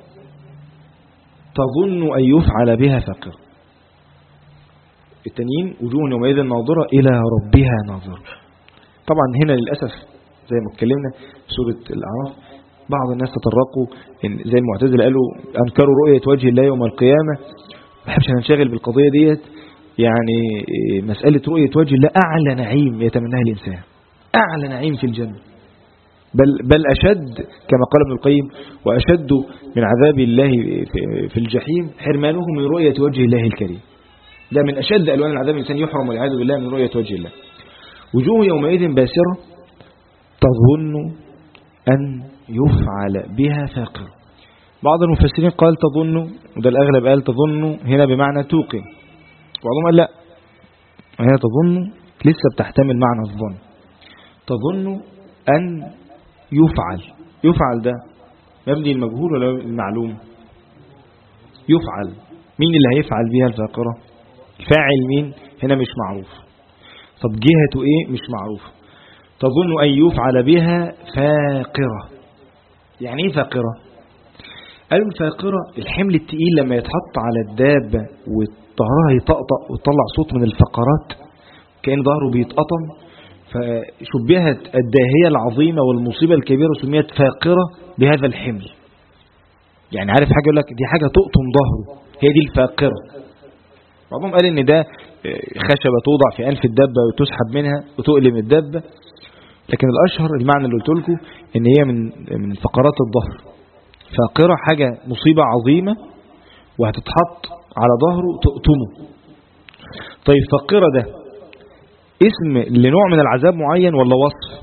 تظن أن يفعل بها فاقرة. التانيين وجوه يومئذ ناظرة إلى ربها ناظرة. طبعا هنا للأسف زي ما اتكلمنا في سورة الأعراف بعض الناس تطرقوا زي المعتزلة قالوا أنكروا رؤية وجه الله يوم القيامة. ما بحبش ننشغل بالقضية ديت. يعني مسألة رؤية وجه الله أعلى نعيم يتمناه الإنسان، أعلى نعيم في الجنة، بل أشد كما قال ابن القيم وأشد من عذاب الله في الجحيم حرمانه من رؤية وجه الله الكريم. ده من أشد ألوان العذاب، الإنسان يحرم والعياذ بالله من رؤية وجه الله. وجوه يومئذ باسرة تظن أن يفعل بها فاقرة. بعض المفسرين قال تظن، وده الأغلب قال تظن هنا بمعنى توقن، وبعضهم قال لا، هنا تظن لسه بتحتمل معنى الظن. تظن أن يفعل ده مبني المجهول ولا المعلوم؟ يفعل. مين اللي هيفعل بها الفاقرة؟ الفاعل مين هنا مش معروف. طب جهته ايه مش معروف. تظن أن يفعل بها فاقرة. يعني ايه فاقرة؟ قالوا الفاقرة الحمل التقيل لما يتحط على الدابة وظهرها يطقطق ويطلع صوت من الفقرات كأن ظهره بيتقطم، فشبهت الداهية العظيمة والمصيبة الكبيرة سميت فاقرة بهذا الحمل. يعني عارف حاجة يقول لك دي حاجة تقطم ظهره، هي دي الفاقرة. بعضهم قال ان ده خشبة توضع في أنف الدابة وتسحب منها وتؤلم الدابة، لكن الأشهر المعنى اللي قلت لكم ان هي من فقرات الظهر. فاقرة حاجة مصيبة عظيمة وهتتحط على ظهره تقطمه. طيب فاقرة ده اسم لنوع من العذاب معين ولا وصف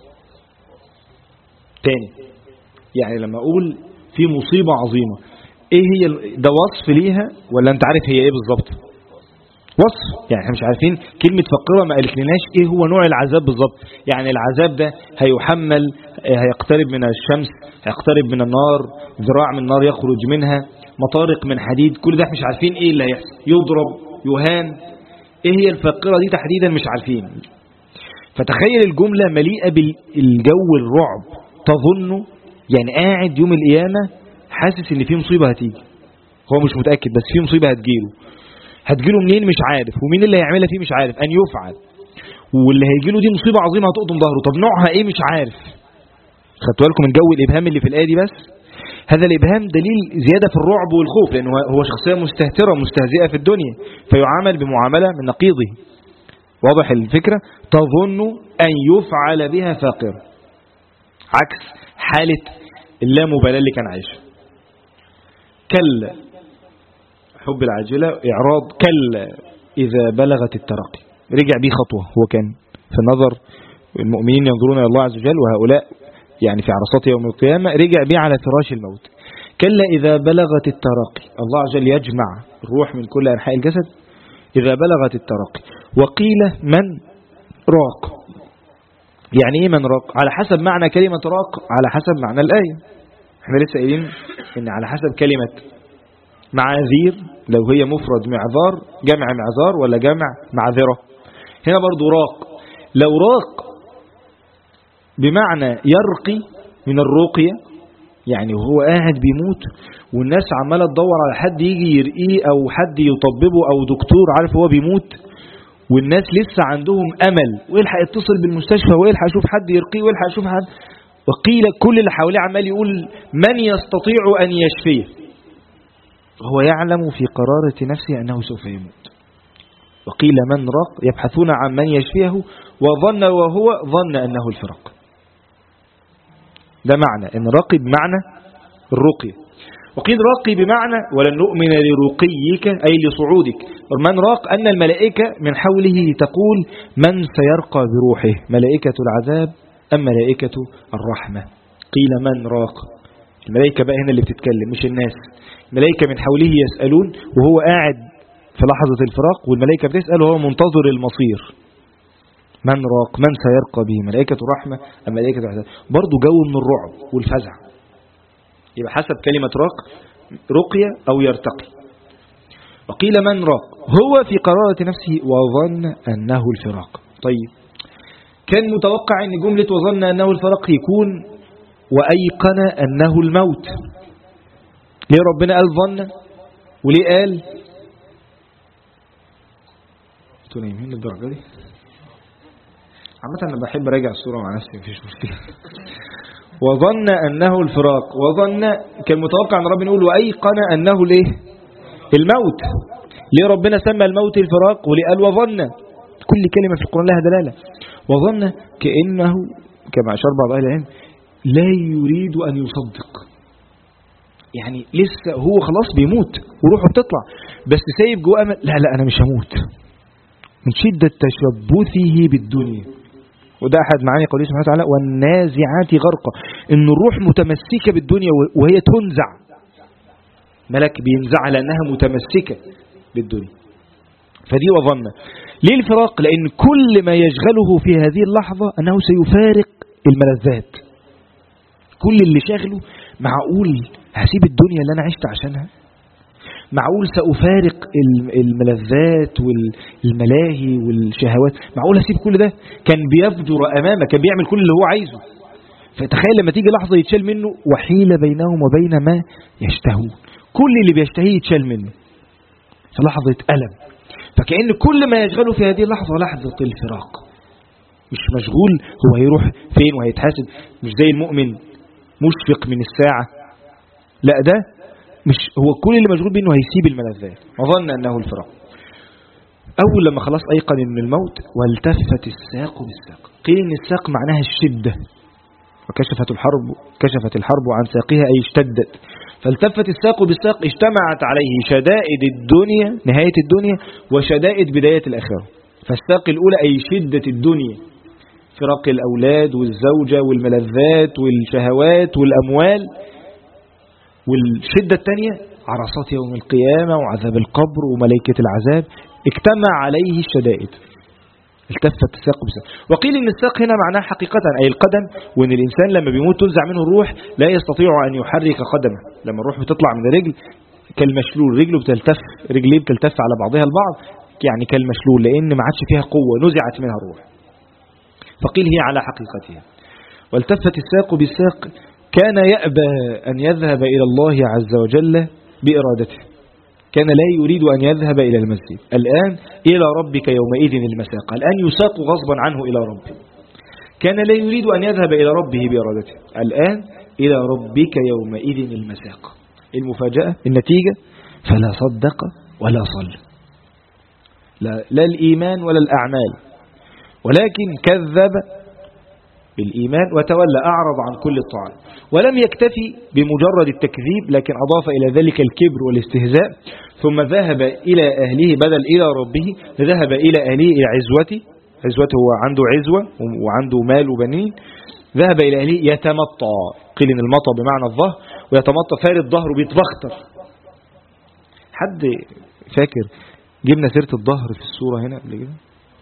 تاني؟ يعني لما اقول في مصيبة عظيمة ايه هي ده وصف ليها ولا انت عارف هي ايه بالظبط؟ وصف. يعني احنا مش عارفين كلمة فقرة ما قالت لناش ايه هو نوع العذاب بالظبط. يعني العذاب ده هيحمل، هيقترب من الشمس، هيقترب من النار، ذراع من النار يخرج منها، مطارق من حديد، كل ده مش عارفين ايه اللي هيحصل، يضرب، يهان. ايه هي الفقرة دي تحديدا مش عارفين. فتخيل الجملة مليئة بالجو الرعب. تظن يعني قاعد يوم القيامة حاسس ان في مصيبة هتيجي، هو مش متأكد بس في مصيبة هتجيله منين مش عارف، ومين اللي هيعملها فيه مش عارف، ان يفعل، واللي هيجيله دي مصيبة عظيمة هتقطم ظهره، طب نوعها ايه مش عارف. خدتوا بالكم من جو الابهام اللي في الآية دي؟ بس هذا الابهام دليل زيادة في الرعب والخوف، لانه هو شخصية مستهترة مستهزئة في الدنيا فيعامل بمعاملة من نقيضه. واضح الفكرة؟ تظن ان يفعل بها فاقرة، عكس حالة اللامبالاة اللي كان عايشها. كلا حب العاجلة إعراض كلا إذا بلغت الترقي، رجع بيه خطوة. هو كان في النظر المؤمنين ينظرون إلى الله عز وجل وهؤلاء يعني في عرصات يوم القيامة، رجع بيه على فراش الموت. كلا إذا بلغت الترقي، الله عز وجل يجمع الروح من كل أنحاء الجسد. إذا بلغت الترقي وقيل من راق. يعني إيه من راق؟ على حسب معنى كلمة راق، على حسب معنى الآية. احنا لسه قايلين إن على حسب كلمة معاذير، لو هي مفرد معذار، جمع معذار ولا جمع معذرة. هنا برضو راق. لو راق بمعنى يرقي من الرقية، يعني وهو قاعد بيموت والناس عمالة تدور على حد يجي يرقيه أو حد يطببه أو دكتور عارف هو بيموت، والناس لسه عندهم أمل ويلحق يتصل بالمستشفى ويلحق يشوف حد يرقيه ويلحق يشوف حد. وقيل كل اللي حواليه عمال يقول من يستطيع أن يشفيه، هو يعلم في قرارة نفسه أنه سوف يموت. وقيل من راق يبحثون عن من يشفيه وهو ظن أنه الفراق. ده معنى إن راقي بمعنى الرقي. وقيل راقي بمعنى ولن نؤمن لرقيك أي لصعودك. ومن راق أن الملائكة من حوله تقول من سيرقى بروحه، ملائكة العذاب أم ملائكة الرحمة. قيل من راق، الملائكة بقى هنا اللي بتتكلم مش الناس. الملائكة من حوله يسألون وهو قاعد في لحظة الفراق، والملائكة بتسأل وهو منتظر المصير. من راق، من سيرقى به، ملائكة الرحمة أم ملائكة العذاب. برضو جو من الرعب والفزع. يبقى حسب كلمة راق رقية أو يرتقي. وقيل من راق هو في قرارة نفسه وظن أنه الفراق. طيب كان متوقع أن جملة وظن أنه الفراق يكون وأيقن أنه الموت. ليه ربنا قال ظن وليه قال انتوا نايمين للدرجة دي؟ عامة أنا بحب راجع الصورة مع نفسي مفيش مشكلة. وظن أنه الفراق، وظن كان متوقع أن ربنا يقول وأيقن أنه الايه؟ الموت. ليه ربنا سمى الموت الفراق وليه قال وظن؟ كل كلمة في القرآن لها دلالة. وظن كأنه كما أشار بعض أهل العلم لا يريد أن يصدق، يعني لسه هو خلاص بيموت وروحه بتطلع بس سايب جوه أمل، لا أنا مش هموت، من شدة تشبثه بالدنيا. وده أحد معاني قوله سبحانه وتعالى والنازعات غرقا، إن الروح متمسكة بالدنيا وهي تنزع، ملك بينزعها لأنها متمسكة بالدنيا. فدي وظن. ليه الفراق؟ لأن كل ما يشغله في هذه اللحظة أنه سيفارق الملذات. كل اللي شاغله معقول هسيب الدنيا اللي أنا عشت عشانها؟ معقول سأفارق الملذات والملاهي والشهوات؟ معقول هسيب كل ده؟ كان بيفجر أمامه، كان بيعمل كل اللي هو عايزه. فتخيل لما تيجي لحظة يتشال منه وحيل بينهم وبين ما يشتهون، كل اللي بيشتهيه يتشال منه في لحظة ألم. فكأن كل ما يشغله في هذه اللحظة لحظة الفراق، مش مشغول هو هيروح فين وهيتحاسب، مش زي المؤمن مشفق من الساعة، لا ده مش هو كل اللي مشغول بأنه هيسيب الملذات. وظن أنه الفراق. أول لما خلاص أيقن من الموت والتفت الساق بالساق. قيل إن الساق معناها الشدة، كشفت الحرب عن ساقها أي اشتدت. فالتفت الساق بالساق اجتمعت عليه شدائد الدنيا نهاية الدنيا وشدائد بداية الآخرة. فالساق الأولى أي شدة الدنيا، فراق الأولاد والزوجة والملذات والشهوات والأموال. والشدة الثانية عرصات يوم القيامة وعذاب القبر وملائكة العذاب، اجتمع عليه الشدائد. التفت الساق بالساق. وقيل ان الساق هنا معناه حقيقة أي القدم، وان الإنسان لما بيموت تنزع منه الروح لا يستطيع أن يحرك قدمه. لما الروح بتطلع من الرجل كالمشلول، رجله بتلتف، رجليه بتلتف على بعضها البعض، يعني كالمشلول لأن ما عادش فيها قوة، نزعت منها الروح. فقيل هي على حقيقتها. والتفت الساق بالساق كان يأبى أن يذهب إلى الله عز وجل بإرادته، كان لا يريد أن يذهب إلى المسجد. الآن إلى ربك يومئذ المساق، الآن يساق غصبا عنه إلى ربه. كان لا يريد أن يذهب إلى ربه بإرادته، الآن إلى ربك يومئذ المساق. المفاجأة النتيجة فلا صدق ولا صلى، لا الإيمان ولا الأعمال، ولكن كذب بالإيمان وتولى، أعرض عن كل الطاعات. ولم يكتفي بمجرد التكذيب، لكن أضاف إلى ذلك الكبر والاستهزاء. ثم ذهب إلى أهله، بدل إلى ربه ذهب إلى أهله، إلى عزوته هو عنده عزوة وعنده مال وبنين. ذهب إلى أهله يتمطى، قيل إن المطى بمعنى الظهر، ويتمطى فارد ظهره بيتبختر. حد فاكر جبنا سيرة الظهر في السورة هنا قبل كده؟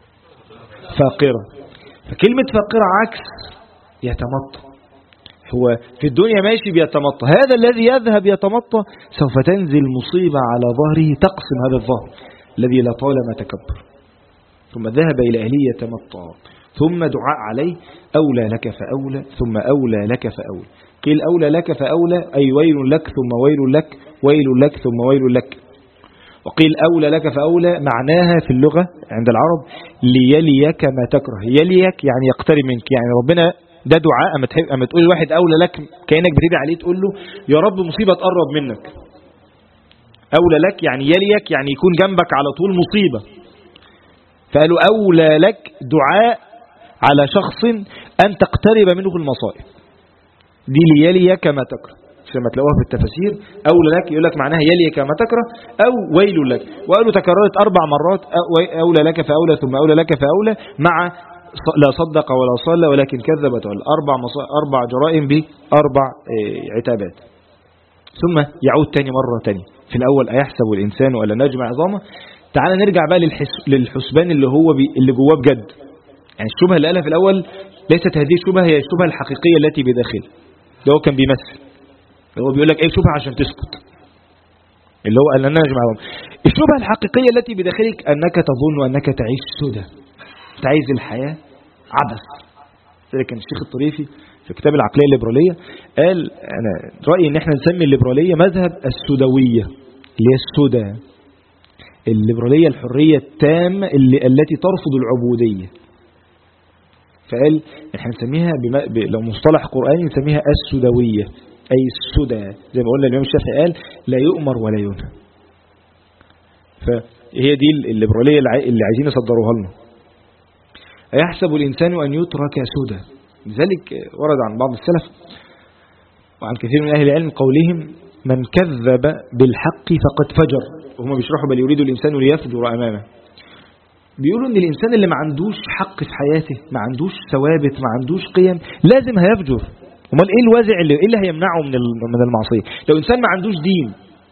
فاقرة. فكلمة فاقرة عكس يتمطى. هو في الدنيا ماشي بيتمطى، هذا الذي يذهب يتمطى سوف تنزل مصيبة على ظهره تقسم هذا الظهر الذي لطالما تكبر. ثم ذهب إلى أهله يتمطى، ثم دعاء عليه أولى لك فأولى ثم أولى لك فأولى. قيل أولى لك فأولى أي ويل لك ثم ويل لك، ويل لك ثم ويل لك. وقيل أولى لك فأولى معناها في اللغة عند العرب ليليك ما تكره. يليك يعني يقترب منك، يعني ربنا ده دعاء. أما تقول لواحد أولى لك كأنك بتدعي عليه، تقول له يا رب مصيبة تقرب منك. أولى لك يعني يليك، يعني يكون جنبك على طول مصيبة. فقالوا أولى لك دعاء على شخص أن تقترب منه المصائب، دي ليليك ما تكره. لما تلاقوها في التفاسير أولى لك يقول لك معناها يليك ما تكره أو ويل لك. وقالوا تكررت 4 مرات، أولى لك فأولى ثم أولى لك فأولى، مع لا صدق ولا صلى ولكن كذب وتولى. 4 جرائم ب4 عتابات. ثم يعود تاني مرة تاني في الأول أيحسب الإنسان ولا نجمع عظامه. تعال نرجع بقى للحسبان اللي هو اللي جواه بجد. يعني الشبهة اللي قالها في الأول ليست هذه الشبهة، هي الشبهة الحقيقية التي بداخله. ده هو كان بيمثل، هو بيقول لك ايه شبهة عشان تسكت. اللي هو أننا نجمعهم. الشبهة الحقيقية التي بداخلك أنك تظن أنك تعيش سدى، تعيش الحياة عبث. ذلك كان الشيخ الطريفي في كتاب العقلية الليبرالية قال أنا رأيي أن احنا نسمي الليبرالية مذهب السدوية، اللي هي السدى. الليبرالية الحرية التامة التي ترفض العبودية. فقال احنا نسميها لو مصطلح قرآني نسميها السدوية، أي السدى. زي ما قلنا الإمام الشافعي قال لا يؤمر ولا ينهى. فهي دي الليبرالية اللي عايزين يصدروها لنا. أيحسب الإنسان أن يترك سدى. لذلك ورد عن بعض السلف وعن كثير من أهل العلم قولهم من كذب بالحق فقد فجر. وهم بيشرحوا بل يريد الإنسان ليفجر أمامه. بيقولوا ان الانسان اللي ما عندوش حق في حياته، ما عندوش ثوابت، ما عندوش قيم، لازم هيفجر. امال ايه الوازع اللي هيمنعه من المعصيه؟ لو انسان ما عندوش دين.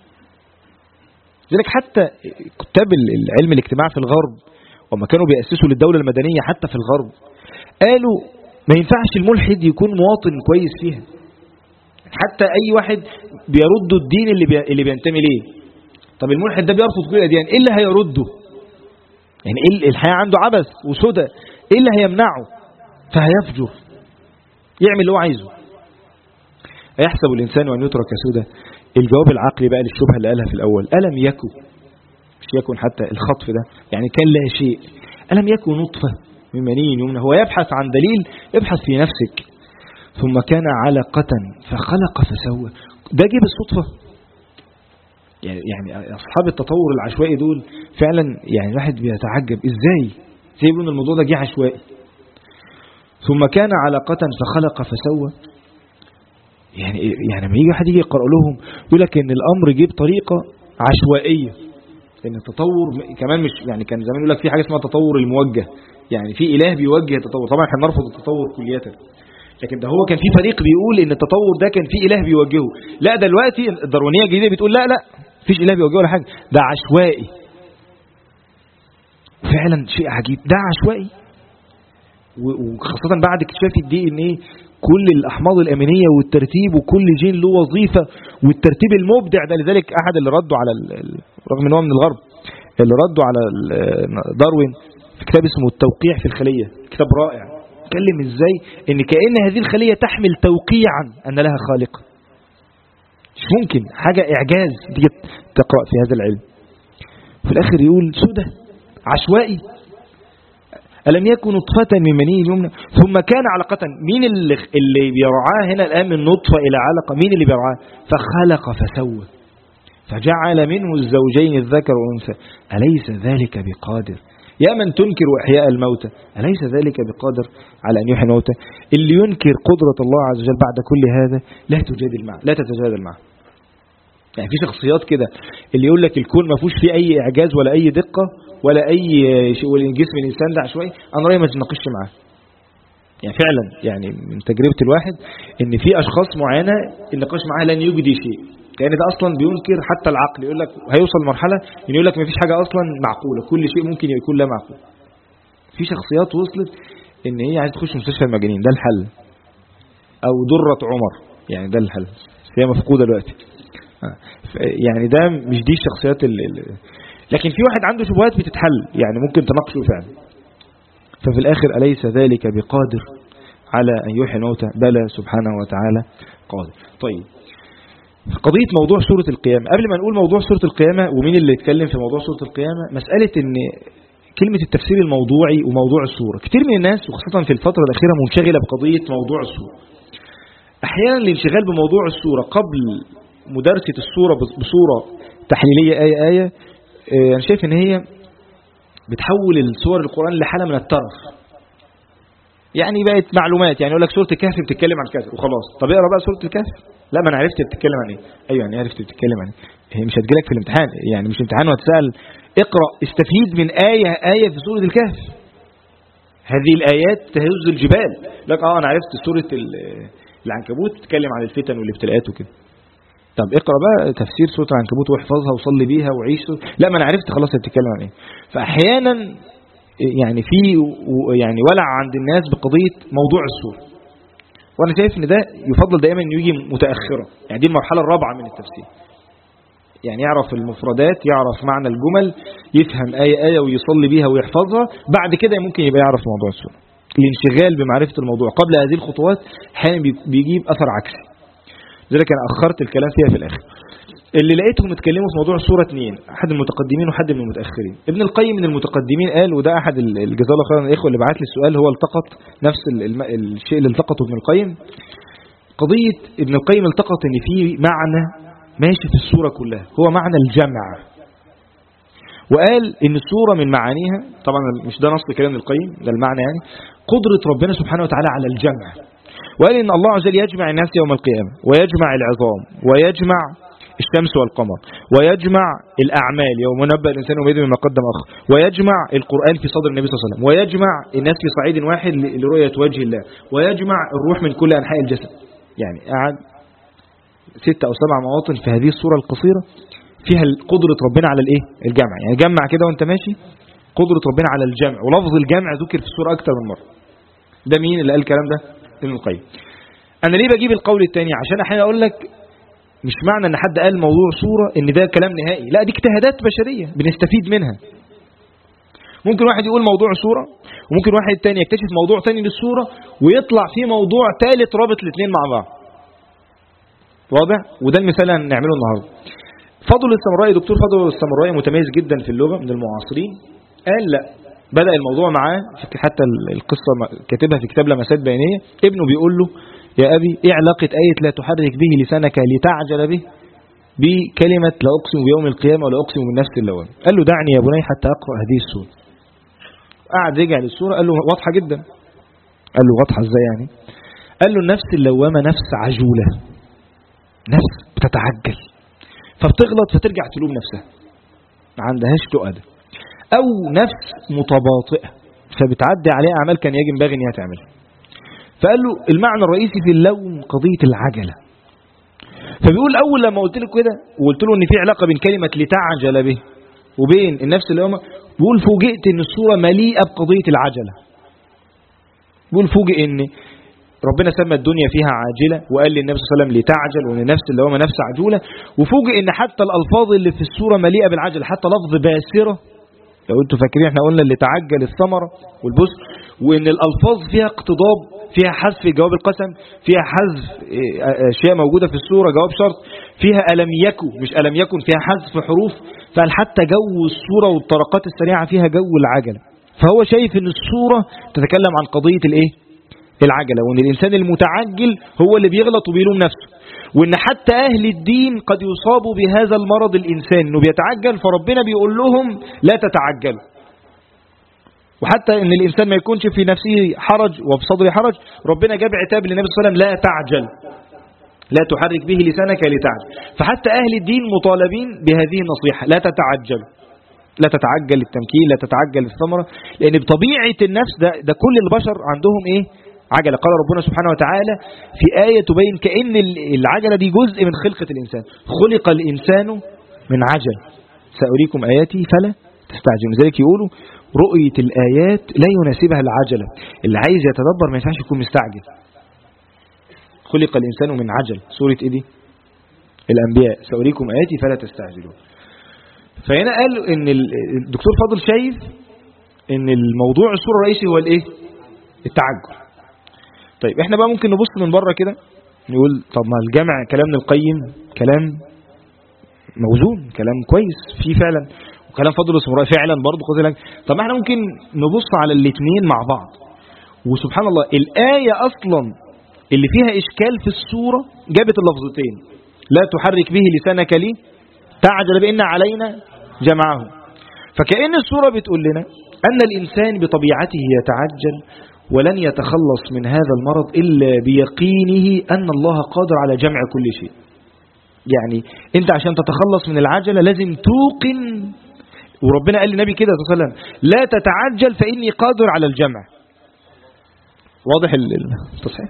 لذلك حتى كتاب العلم الاجتماع في الغرب وما كانوا بيأسسوا للدولة المدنية حتى في الغرب قالوا ما ينفعش الملحد يكون مواطن كويس فيها. حتى اي واحد بيرد الدين اللي بينتمي ليه. طب الملحد ده بيرفض كل الاديان، ايه اللي هيرده؟ يعني ايه الحياة عنده عبث وسدى، ايه اللي هيمنعه؟ فهيفجر يعمل اللي هو عايزه. أيحسب الإنسان أن يترك سدى. الجواب العقلي بقى للشبهة اللي قالها في الأول، ألم يكن، مش يكن حتى الخطف ده يعني كان لا شيء، ألم يكن نطفة من مني يمنى. هو يبحث عن دليل، ابحث في نفسك. ثم كان علقة فخلق فسوى. ده جه بالصدفة؟ يعني أصحاب التطور العشوائي دول فعلا يعني الواحد بيتعجب إزاي سيبون الموضوع ده جه عشوائي. ثم كان علقة فخلق فسوى. يعني لما يجي واحد يجي يقرأ لهم يقول لك إن الأمر جه بطريقة عشوائية. لأن التطور كمان مش يعني كان زمان يقول لك في حاجة اسمها تطور الموجه، يعني في إله بيوجه التطور. طبعا احنا نرفض التطور كلية، لكن ده هو كان في فريق بيقول إن التطور ده كان في إله بيوجهه. لا دلوقتي الداروينية الجديدة بتقول لا فيش إله بيوجهه ولا حاجة، ده عشوائي. فعلا شيء عجيب، ده عشوائي. وخاصة بعد اكتشاف الدي ان ايه كل الأحماض الأمينية والترتيب وكل جين له وظيفة والترتيب المبدع ده. لذلك أحد اللي ردوا على رغم ان هو من الغرب اللي ردوا على داروين في كتاب اسمه التوقيع في الخلية، كتاب رائع، اتكلم ازاي ان كأن هذه الخلية تحمل توقيعا أن لها خالق. مش ممكن، حاجة إعجاز تيجي تقرأ في هذا العلم. في الآخر يقول سدى عشوائي. ألم يكن نطفة من مني يمنى ثم كان علقة. مين اللي بيرعاه هنا الآن من نطفة إلى علقة؟ مين اللي بيرعاه؟ فخلق فسوى فجعل منه الزوجين الذكر والأنثى أليس ذلك بقادر؟ يا من تنكر إحياء الموتى أليس ذلك بقادر على أن يحيي الموتى؟ اللي ينكر قدرة الله عز وجل بعد كل هذا لا تتجادل معه. يعني في شخصيات كده اللي يقول لك الكون ما فيهوش فيه أي إعجاز ولا أي دقة ولا أي شيء، والجسم الإنسان ده عشوائي، أنا رأيي ما تناقشش معاه. يعني فعلا يعني من تجربة الواحد إن في أشخاص معينة النقاش معاه لن يجدي شيء، لأن ده أصلا بينكر حتى العقل. يقول لك هيوصل لمرحلة إن يقول لك ما فيش حاجة أصلا معقولة، كل شيء ممكن يكون لا معقول. في شخصيات وصلت إن هي عايز تخش مستشفى المجانين، ده الحل، أو درة عمر، يعني ده الحل، هي مفقودة دلوقتي. يعني ده مش دي الشخصيات لكن في واحد عنده شبهات بتتحل، يعني ممكن تناقشه فعلا. ففي الآخر أليس ذلك بقادر على أن يحيي الموتى؟ بلى سبحانه وتعالى قادر. طيب قضية موضوع سورة القيامة، قبل ما نقول موضوع سورة القيامة ومين اللي يتكلم في موضوع سورة القيامة، مسألة ان كلمة التفسير الموضوعي وموضوع السورة. كتير من الناس وخاصة في الفترة الأخيرة منشغلة بقضية موضوع السورة. أحيانا الانشغال بموضوع السورة قبل مدارسة السورة بصورة تحليلية آية أنا شايف ان هي بتحول السور القرآن لحالة من الترف. يعني بقت معلومات، يعني يقول لك سورة الكهف بتتكلم عن كذا وخلاص. طب اقرا بقى سورة الكهف. لا ما انا عرفت بتتكلم عن ايه. ايوه يعني عرفت بتتكلم عن ايه. هي مش هتجيلك في الامتحان، يعني مش امتحان وهتسأل اقرا استفيد من آية في سورة الكهف. هذه الآيات تهز الجبال. لك انا عرفت سورة العنكبوت بتتكلم عن الفتن والابتلاءات وكده. طب اقرا بقى تفسير سورة العنكبوت واحفظها وصلي بيها وعيش. لا ما انا عرفت خلاص بتتكلم عن ايه. فاحيانا يعني في يعني ولع عند الناس بقضية موضوع السورة، وانا شايف ان ده يفضل دائما انه يجي متأخرا. يعني دي المرحلة الرابعة من التفسير. يعني يعرف المفردات، يعرف معنى الجمل، يفهم آية ويصلي بيها ويحفظها، بعد كده ممكن يبقى يعرف موضوع السورة. الانشغال بمعرفة الموضوع قبل هذه الخطوات احيانا بيجيب أثر عكسي، لذلك أنا أخرت الكلام فيها في الآخر. اللي لقيتهم اتكلموا في موضوع السورة اثنين، أحد المتقدمين وحد من المتأخرين. ابن القيم من المتقدمين قال، وده أحد الجزاه الله خيرا الإخوة اللي بعت لي السؤال، هو التقط نفس الشيء اللي التقطه ابن القيم. قضية ابن القيم التقط ان في معنى ماشي في السورة كلها، هو معنى الجمع. وقال ان السورة من معانيها، طبعا مش ده نص كلام ابن القيم، ده المعنى يعني، قدرة ربنا سبحانه وتعالى على الجمع. وقال ان الله عز وجل يجمع الناس يوم القيامة، ويجمع العظام، ويجمع الشمس والقمر، ويجمع الأعمال يوم ينبأ الإنسان يومئذ بما قدم أخر، ويجمع القرآن في صدر النبي صلى الله عليه وسلم، ويجمع الناس في صعيد واحد لرؤية وجه الله، ويجمع الروح من كل أنحاء الجسد. يعني قعد 6 أو 7 مواطن في هذه السورة القصيرة فيها قدرة ربنا على الايه؟ الجمع. يعني جمع كده وانت ماشي، قدرة ربنا على الجمع، ولفظ الجمع ذكر في السورة أكثر من مرة. ده مين اللي قال الكلام ده؟ ابن القيم. أنا ليه بجيب القول الثاني؟ عشان أحيانا أقول لك مش معنى ان حد قال موضوع سورة ان ده كلام نهائي، لا، دي اجتهادات بشرية بنستفيد منها. ممكن واحد يقول موضوع سورة، وممكن واحد تاني يكتشف موضوع تاني للسورة ويطلع فيه موضوع ثالث رابط الاثنين مع بعض. واضح؟ وده المثال اللي هنعمله النهارده. فضل السامرائي، دكتور فضل السامرائي متميز جدا في اللغة من المعاصرين، قال لا، بدأ الموضوع معاه، حتى القصة كاتبها في كتاب لمسات بيانية. ابنه بيقول له يا أبي إيه علاقة آية لا تحرك به لسانك لتعجل به بكلمة لا أقسم بيوم القيامة ولا أقسم بالنفس اللوامة؟ قال له دعني يا بني حتى أقرأ هذه السورة. قعد رجع للسورة، قال له واضحة جدا. قال له واضحة ازاي يعني؟ قال له النفس اللوامة نفس عجولة، نفس بتتعجل فبتغلط فترجع تلوم نفسها، ما عندهاش تؤدى. أو نفس متباطئة فبتعدي عليها أعمال كان ينبغي أن هي تعملها. فقال له المعنى الرئيسي في اللوم قضية العجلة. فبيقول أول لما قلت له كده وقلت له أن في علاقة بين كلمة لتعجل به وبين النفس اللوامة، بيقول فوجئت أن السورة مليئة بقضية العجلة. بيقول فوجئ أن ربنا سمى الدنيا فيها عاجلة وقال للنبي صلى الله عليه وسلم لتعجل، وأن النفس اللوامة نفس عجولة. وفوجئ أن حتى الألفاظ اللي في السورة مليئة بالعجلة، حتى لفظ باسرة، لو أنتم فاكرين احنا قلنا اللي تعجل الثمرة والبسر، وأن الألفاظ فيها اقتضاب، فيها حذف جواب القسم، فيها حذف أشياء موجودة في السورة جواب شرط، فيها ألم يكن مش ألم يكن، فيها حذف حروف. فقال حتى جو السورة والطرقات السريعة فيها جو العجلة. فهو شايف أن السورة تتكلم عن قضية الايه؟ العجلة، وأن الإنسان المتعجل هو اللي بيغلط وبيلوم نفسه، وأن حتى أهل الدين قد يصابوا بهذا المرض الإنسان أنه بيتعجل، فربنا بيقول لهم لا تتعجلوا. وحتى أن الإنسان ما يكونش في نفسه حرج وفي صدره حرج، ربنا جاب عتاب للنبي صلى الله عليه وسلم لا تعجل، لا تحرك به لسانك لتعجل. فحتى أهل الدين مطالبين بهذه النصيحة، لا تتعجلوا، لا تتعجل التمكين، لا تتعجل الثمرة، لأن بطبيعة النفس ده كل البشر عندهم إيه؟ عجلة. قال ربنا سبحانه وتعالى في آية تبين كأن العجلة دي جزء من خلقة الإنسان، خلق الإنسان من عجل سأريكم آياتي فلا تستعجلوا. لذلك يقولوا رؤية الآيات لا يناسبها العجلة، اللي عايز يتدبر ما ينفعش يكون مستعجل. خلق الإنسان من عجل، سورة إيه دي؟ الأنبياء، سأريكم آياتي فلا تستعجلوا. فهنا قال إن الدكتور فاضل شايف إن الموضوع السورة الرئيسي هو الإيه؟ التعجل. طيب احنا بقى ممكن نبص من بره كده نقول طب ما الجامع كلام ابن القيم كلام موزون، كلام كويس فيه فعلا، وكلام فضل السمراء فعلا برضه قضي لك. طب احنا ممكن نبص على الاثنين مع بعض، وسبحان الله الآية أصلا اللي فيها إشكال في السورة جابت اللفظتين لا تحرك به لسانك لي تعجل بإن علينا جمعه. فكأن السورة بتقول لنا أن الإنسان بطبيعته يتعجل ولن يتخلص من هذا المرض إلا بيقينه أن الله قادر على جمع كل شيء. يعني أنت عشان تتخلص من العجلة لازم توقن، وربنا قال للنبي كده صلى الله عليه وسلم لا تتعجل فإني قادر على الجمع. واضح التصحيح؟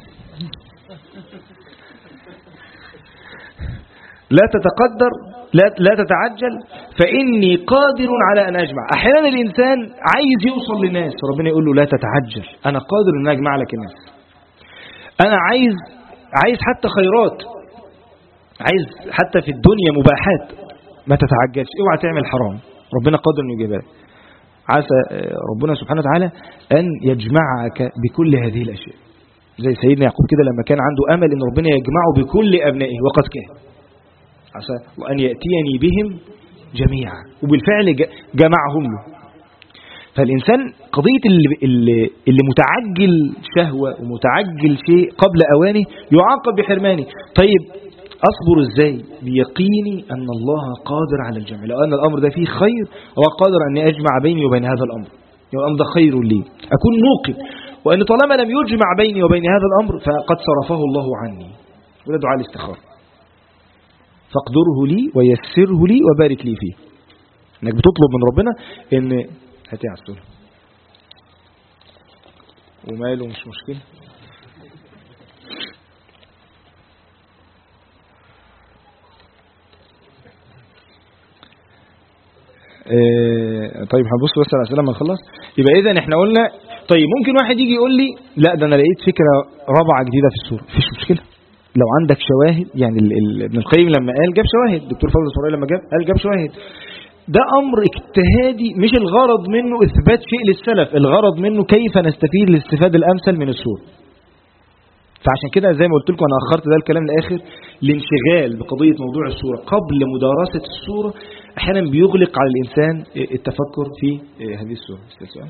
لا تتقدر، لا تتعجل فإني قادر على أن أجمع. أحيانا الإنسان عايز يوصل للناس، ربنا يقول له لا تتعجل، أنا قادر أن أجمع لك الناس. أنا عايز حتى خيرات، عايز حتى في الدنيا مباحات، ما تتعجلش، اوعى تعمل حرام، ربنا قادر انه يجيبها. عسى ربنا سبحانه وتعالى ان يجمعك بكل هذه الاشياء، زي سيدنا يعقوب كده لما كان عنده امل ان ربنا يجمعه بكل ابنائه، وقد كان. عسى وان ياتيني بهم جميعا، وبالفعل جمعهم له. فالإنسان قضية اللي متعجل شهوة ومتعجل شيء قبل أوانه يعاقب بحرمانه. طيب أصبر إزاي؟ بيقيني أن الله قادر على الجمع، لو أن الأمر ده فيه خير الله قادر أن أجمع بيني وبين هذا الأمر، يعني الأمر ده خير لي، أكون موقن، وأن طالما لم يجمع بيني وبين هذا الأمر فقد صرفه الله عني. وده دعاء الاستخارة، فاقدره لي ويسره لي وبارك لي فيه. انك بتطلب من ربنا ان هاتي على السؤال وماله، مش مشكلة. طيب هنبص بس على الأسئلة لما نخلص. يبقى إذا احنا قلنا طيب ممكن واحد يجي يقول لي لا ده أنا لقيت فكرة رابعة جديدة في السورة. مفيش مشكلة لو عندك شواهد، يعني ابن القيم لما قال جاب شواهد، دكتور فضل الصراحي لما قال جاب شواهد. ده أمر اجتهادي، مش الغرض منه إثبات شيء للسلف، الغرض منه كيف نستفيد الاستفادة الأمثل من السورة. فعشان كده زي ما قلت لكم أنا أخرت ده الكلام لآخر، الانشغال بقضية موضوع السورة قبل مدارسة السورة أحيانا بيغلق على الإنسان التفكر في هذه السورة. السؤال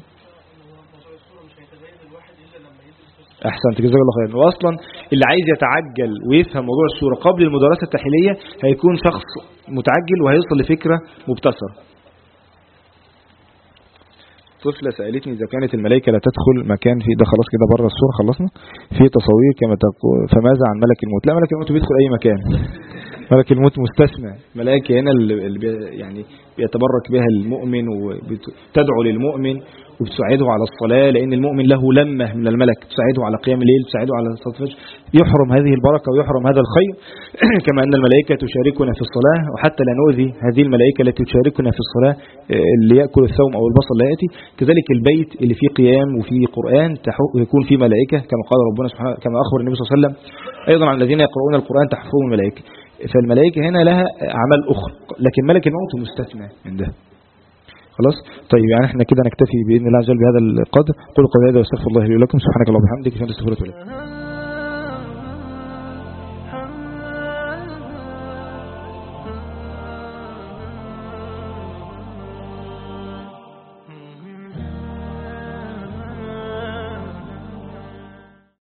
أحسنت جزاك الله خير. وأصلا اللي عايز يتعجل ويفهم موضوع السورة قبل المدارسة التحليلية هيكون شخص متعجل وهيوصل لفكرة مبتسرة. طفلة سألتني إذا كانت الملائكة لا تدخل مكان في ده، خلاص كده بره السورة خلصنا، في تصوير كما تقول، فماذا عن ملك الموت؟ لا، ملك الموت بيدخل أي مكان. ملك الموت مستثنى. ملائكة هنا اللي يعني بيتبرك بها المؤمن وتدعو للمؤمن وبتساعده على الصلاة، لأن المؤمن له لمة من الملك تساعده على قيام الليل، تساعده على صلاة الفجر، يحرم هذه البركة ويحرم هذا الخير. كما أن الملائكة تشاركنا في الصلاة، وحتى لا نؤذي هذه الملائكة التي تشاركنا في الصلاة اللي يأكل الثوم أو البصل لا يأتي. كذلك البيت اللي فيه قيام وفيه قرآن يكون فيه ملائكة كما قال ربنا سبحانه، كما أخبر النبي صلى الله عليه وسلم أيضا عن الذين يقرؤون القرآن تحفظهم الملائكة. فالملائكة هنا لها أعمال أخرى، لكن ملك الموت مستثنى من ده. خلاص طيب، يعني احنا كده نكتفي بإذن الله عز وجل بهذا القدر. قولوا قولي هذا واستغفر الله لي ولكم. سبحانك اللهم وبحمدك، اشهد ان لا اله الا انت استغفرك واتوب اليك.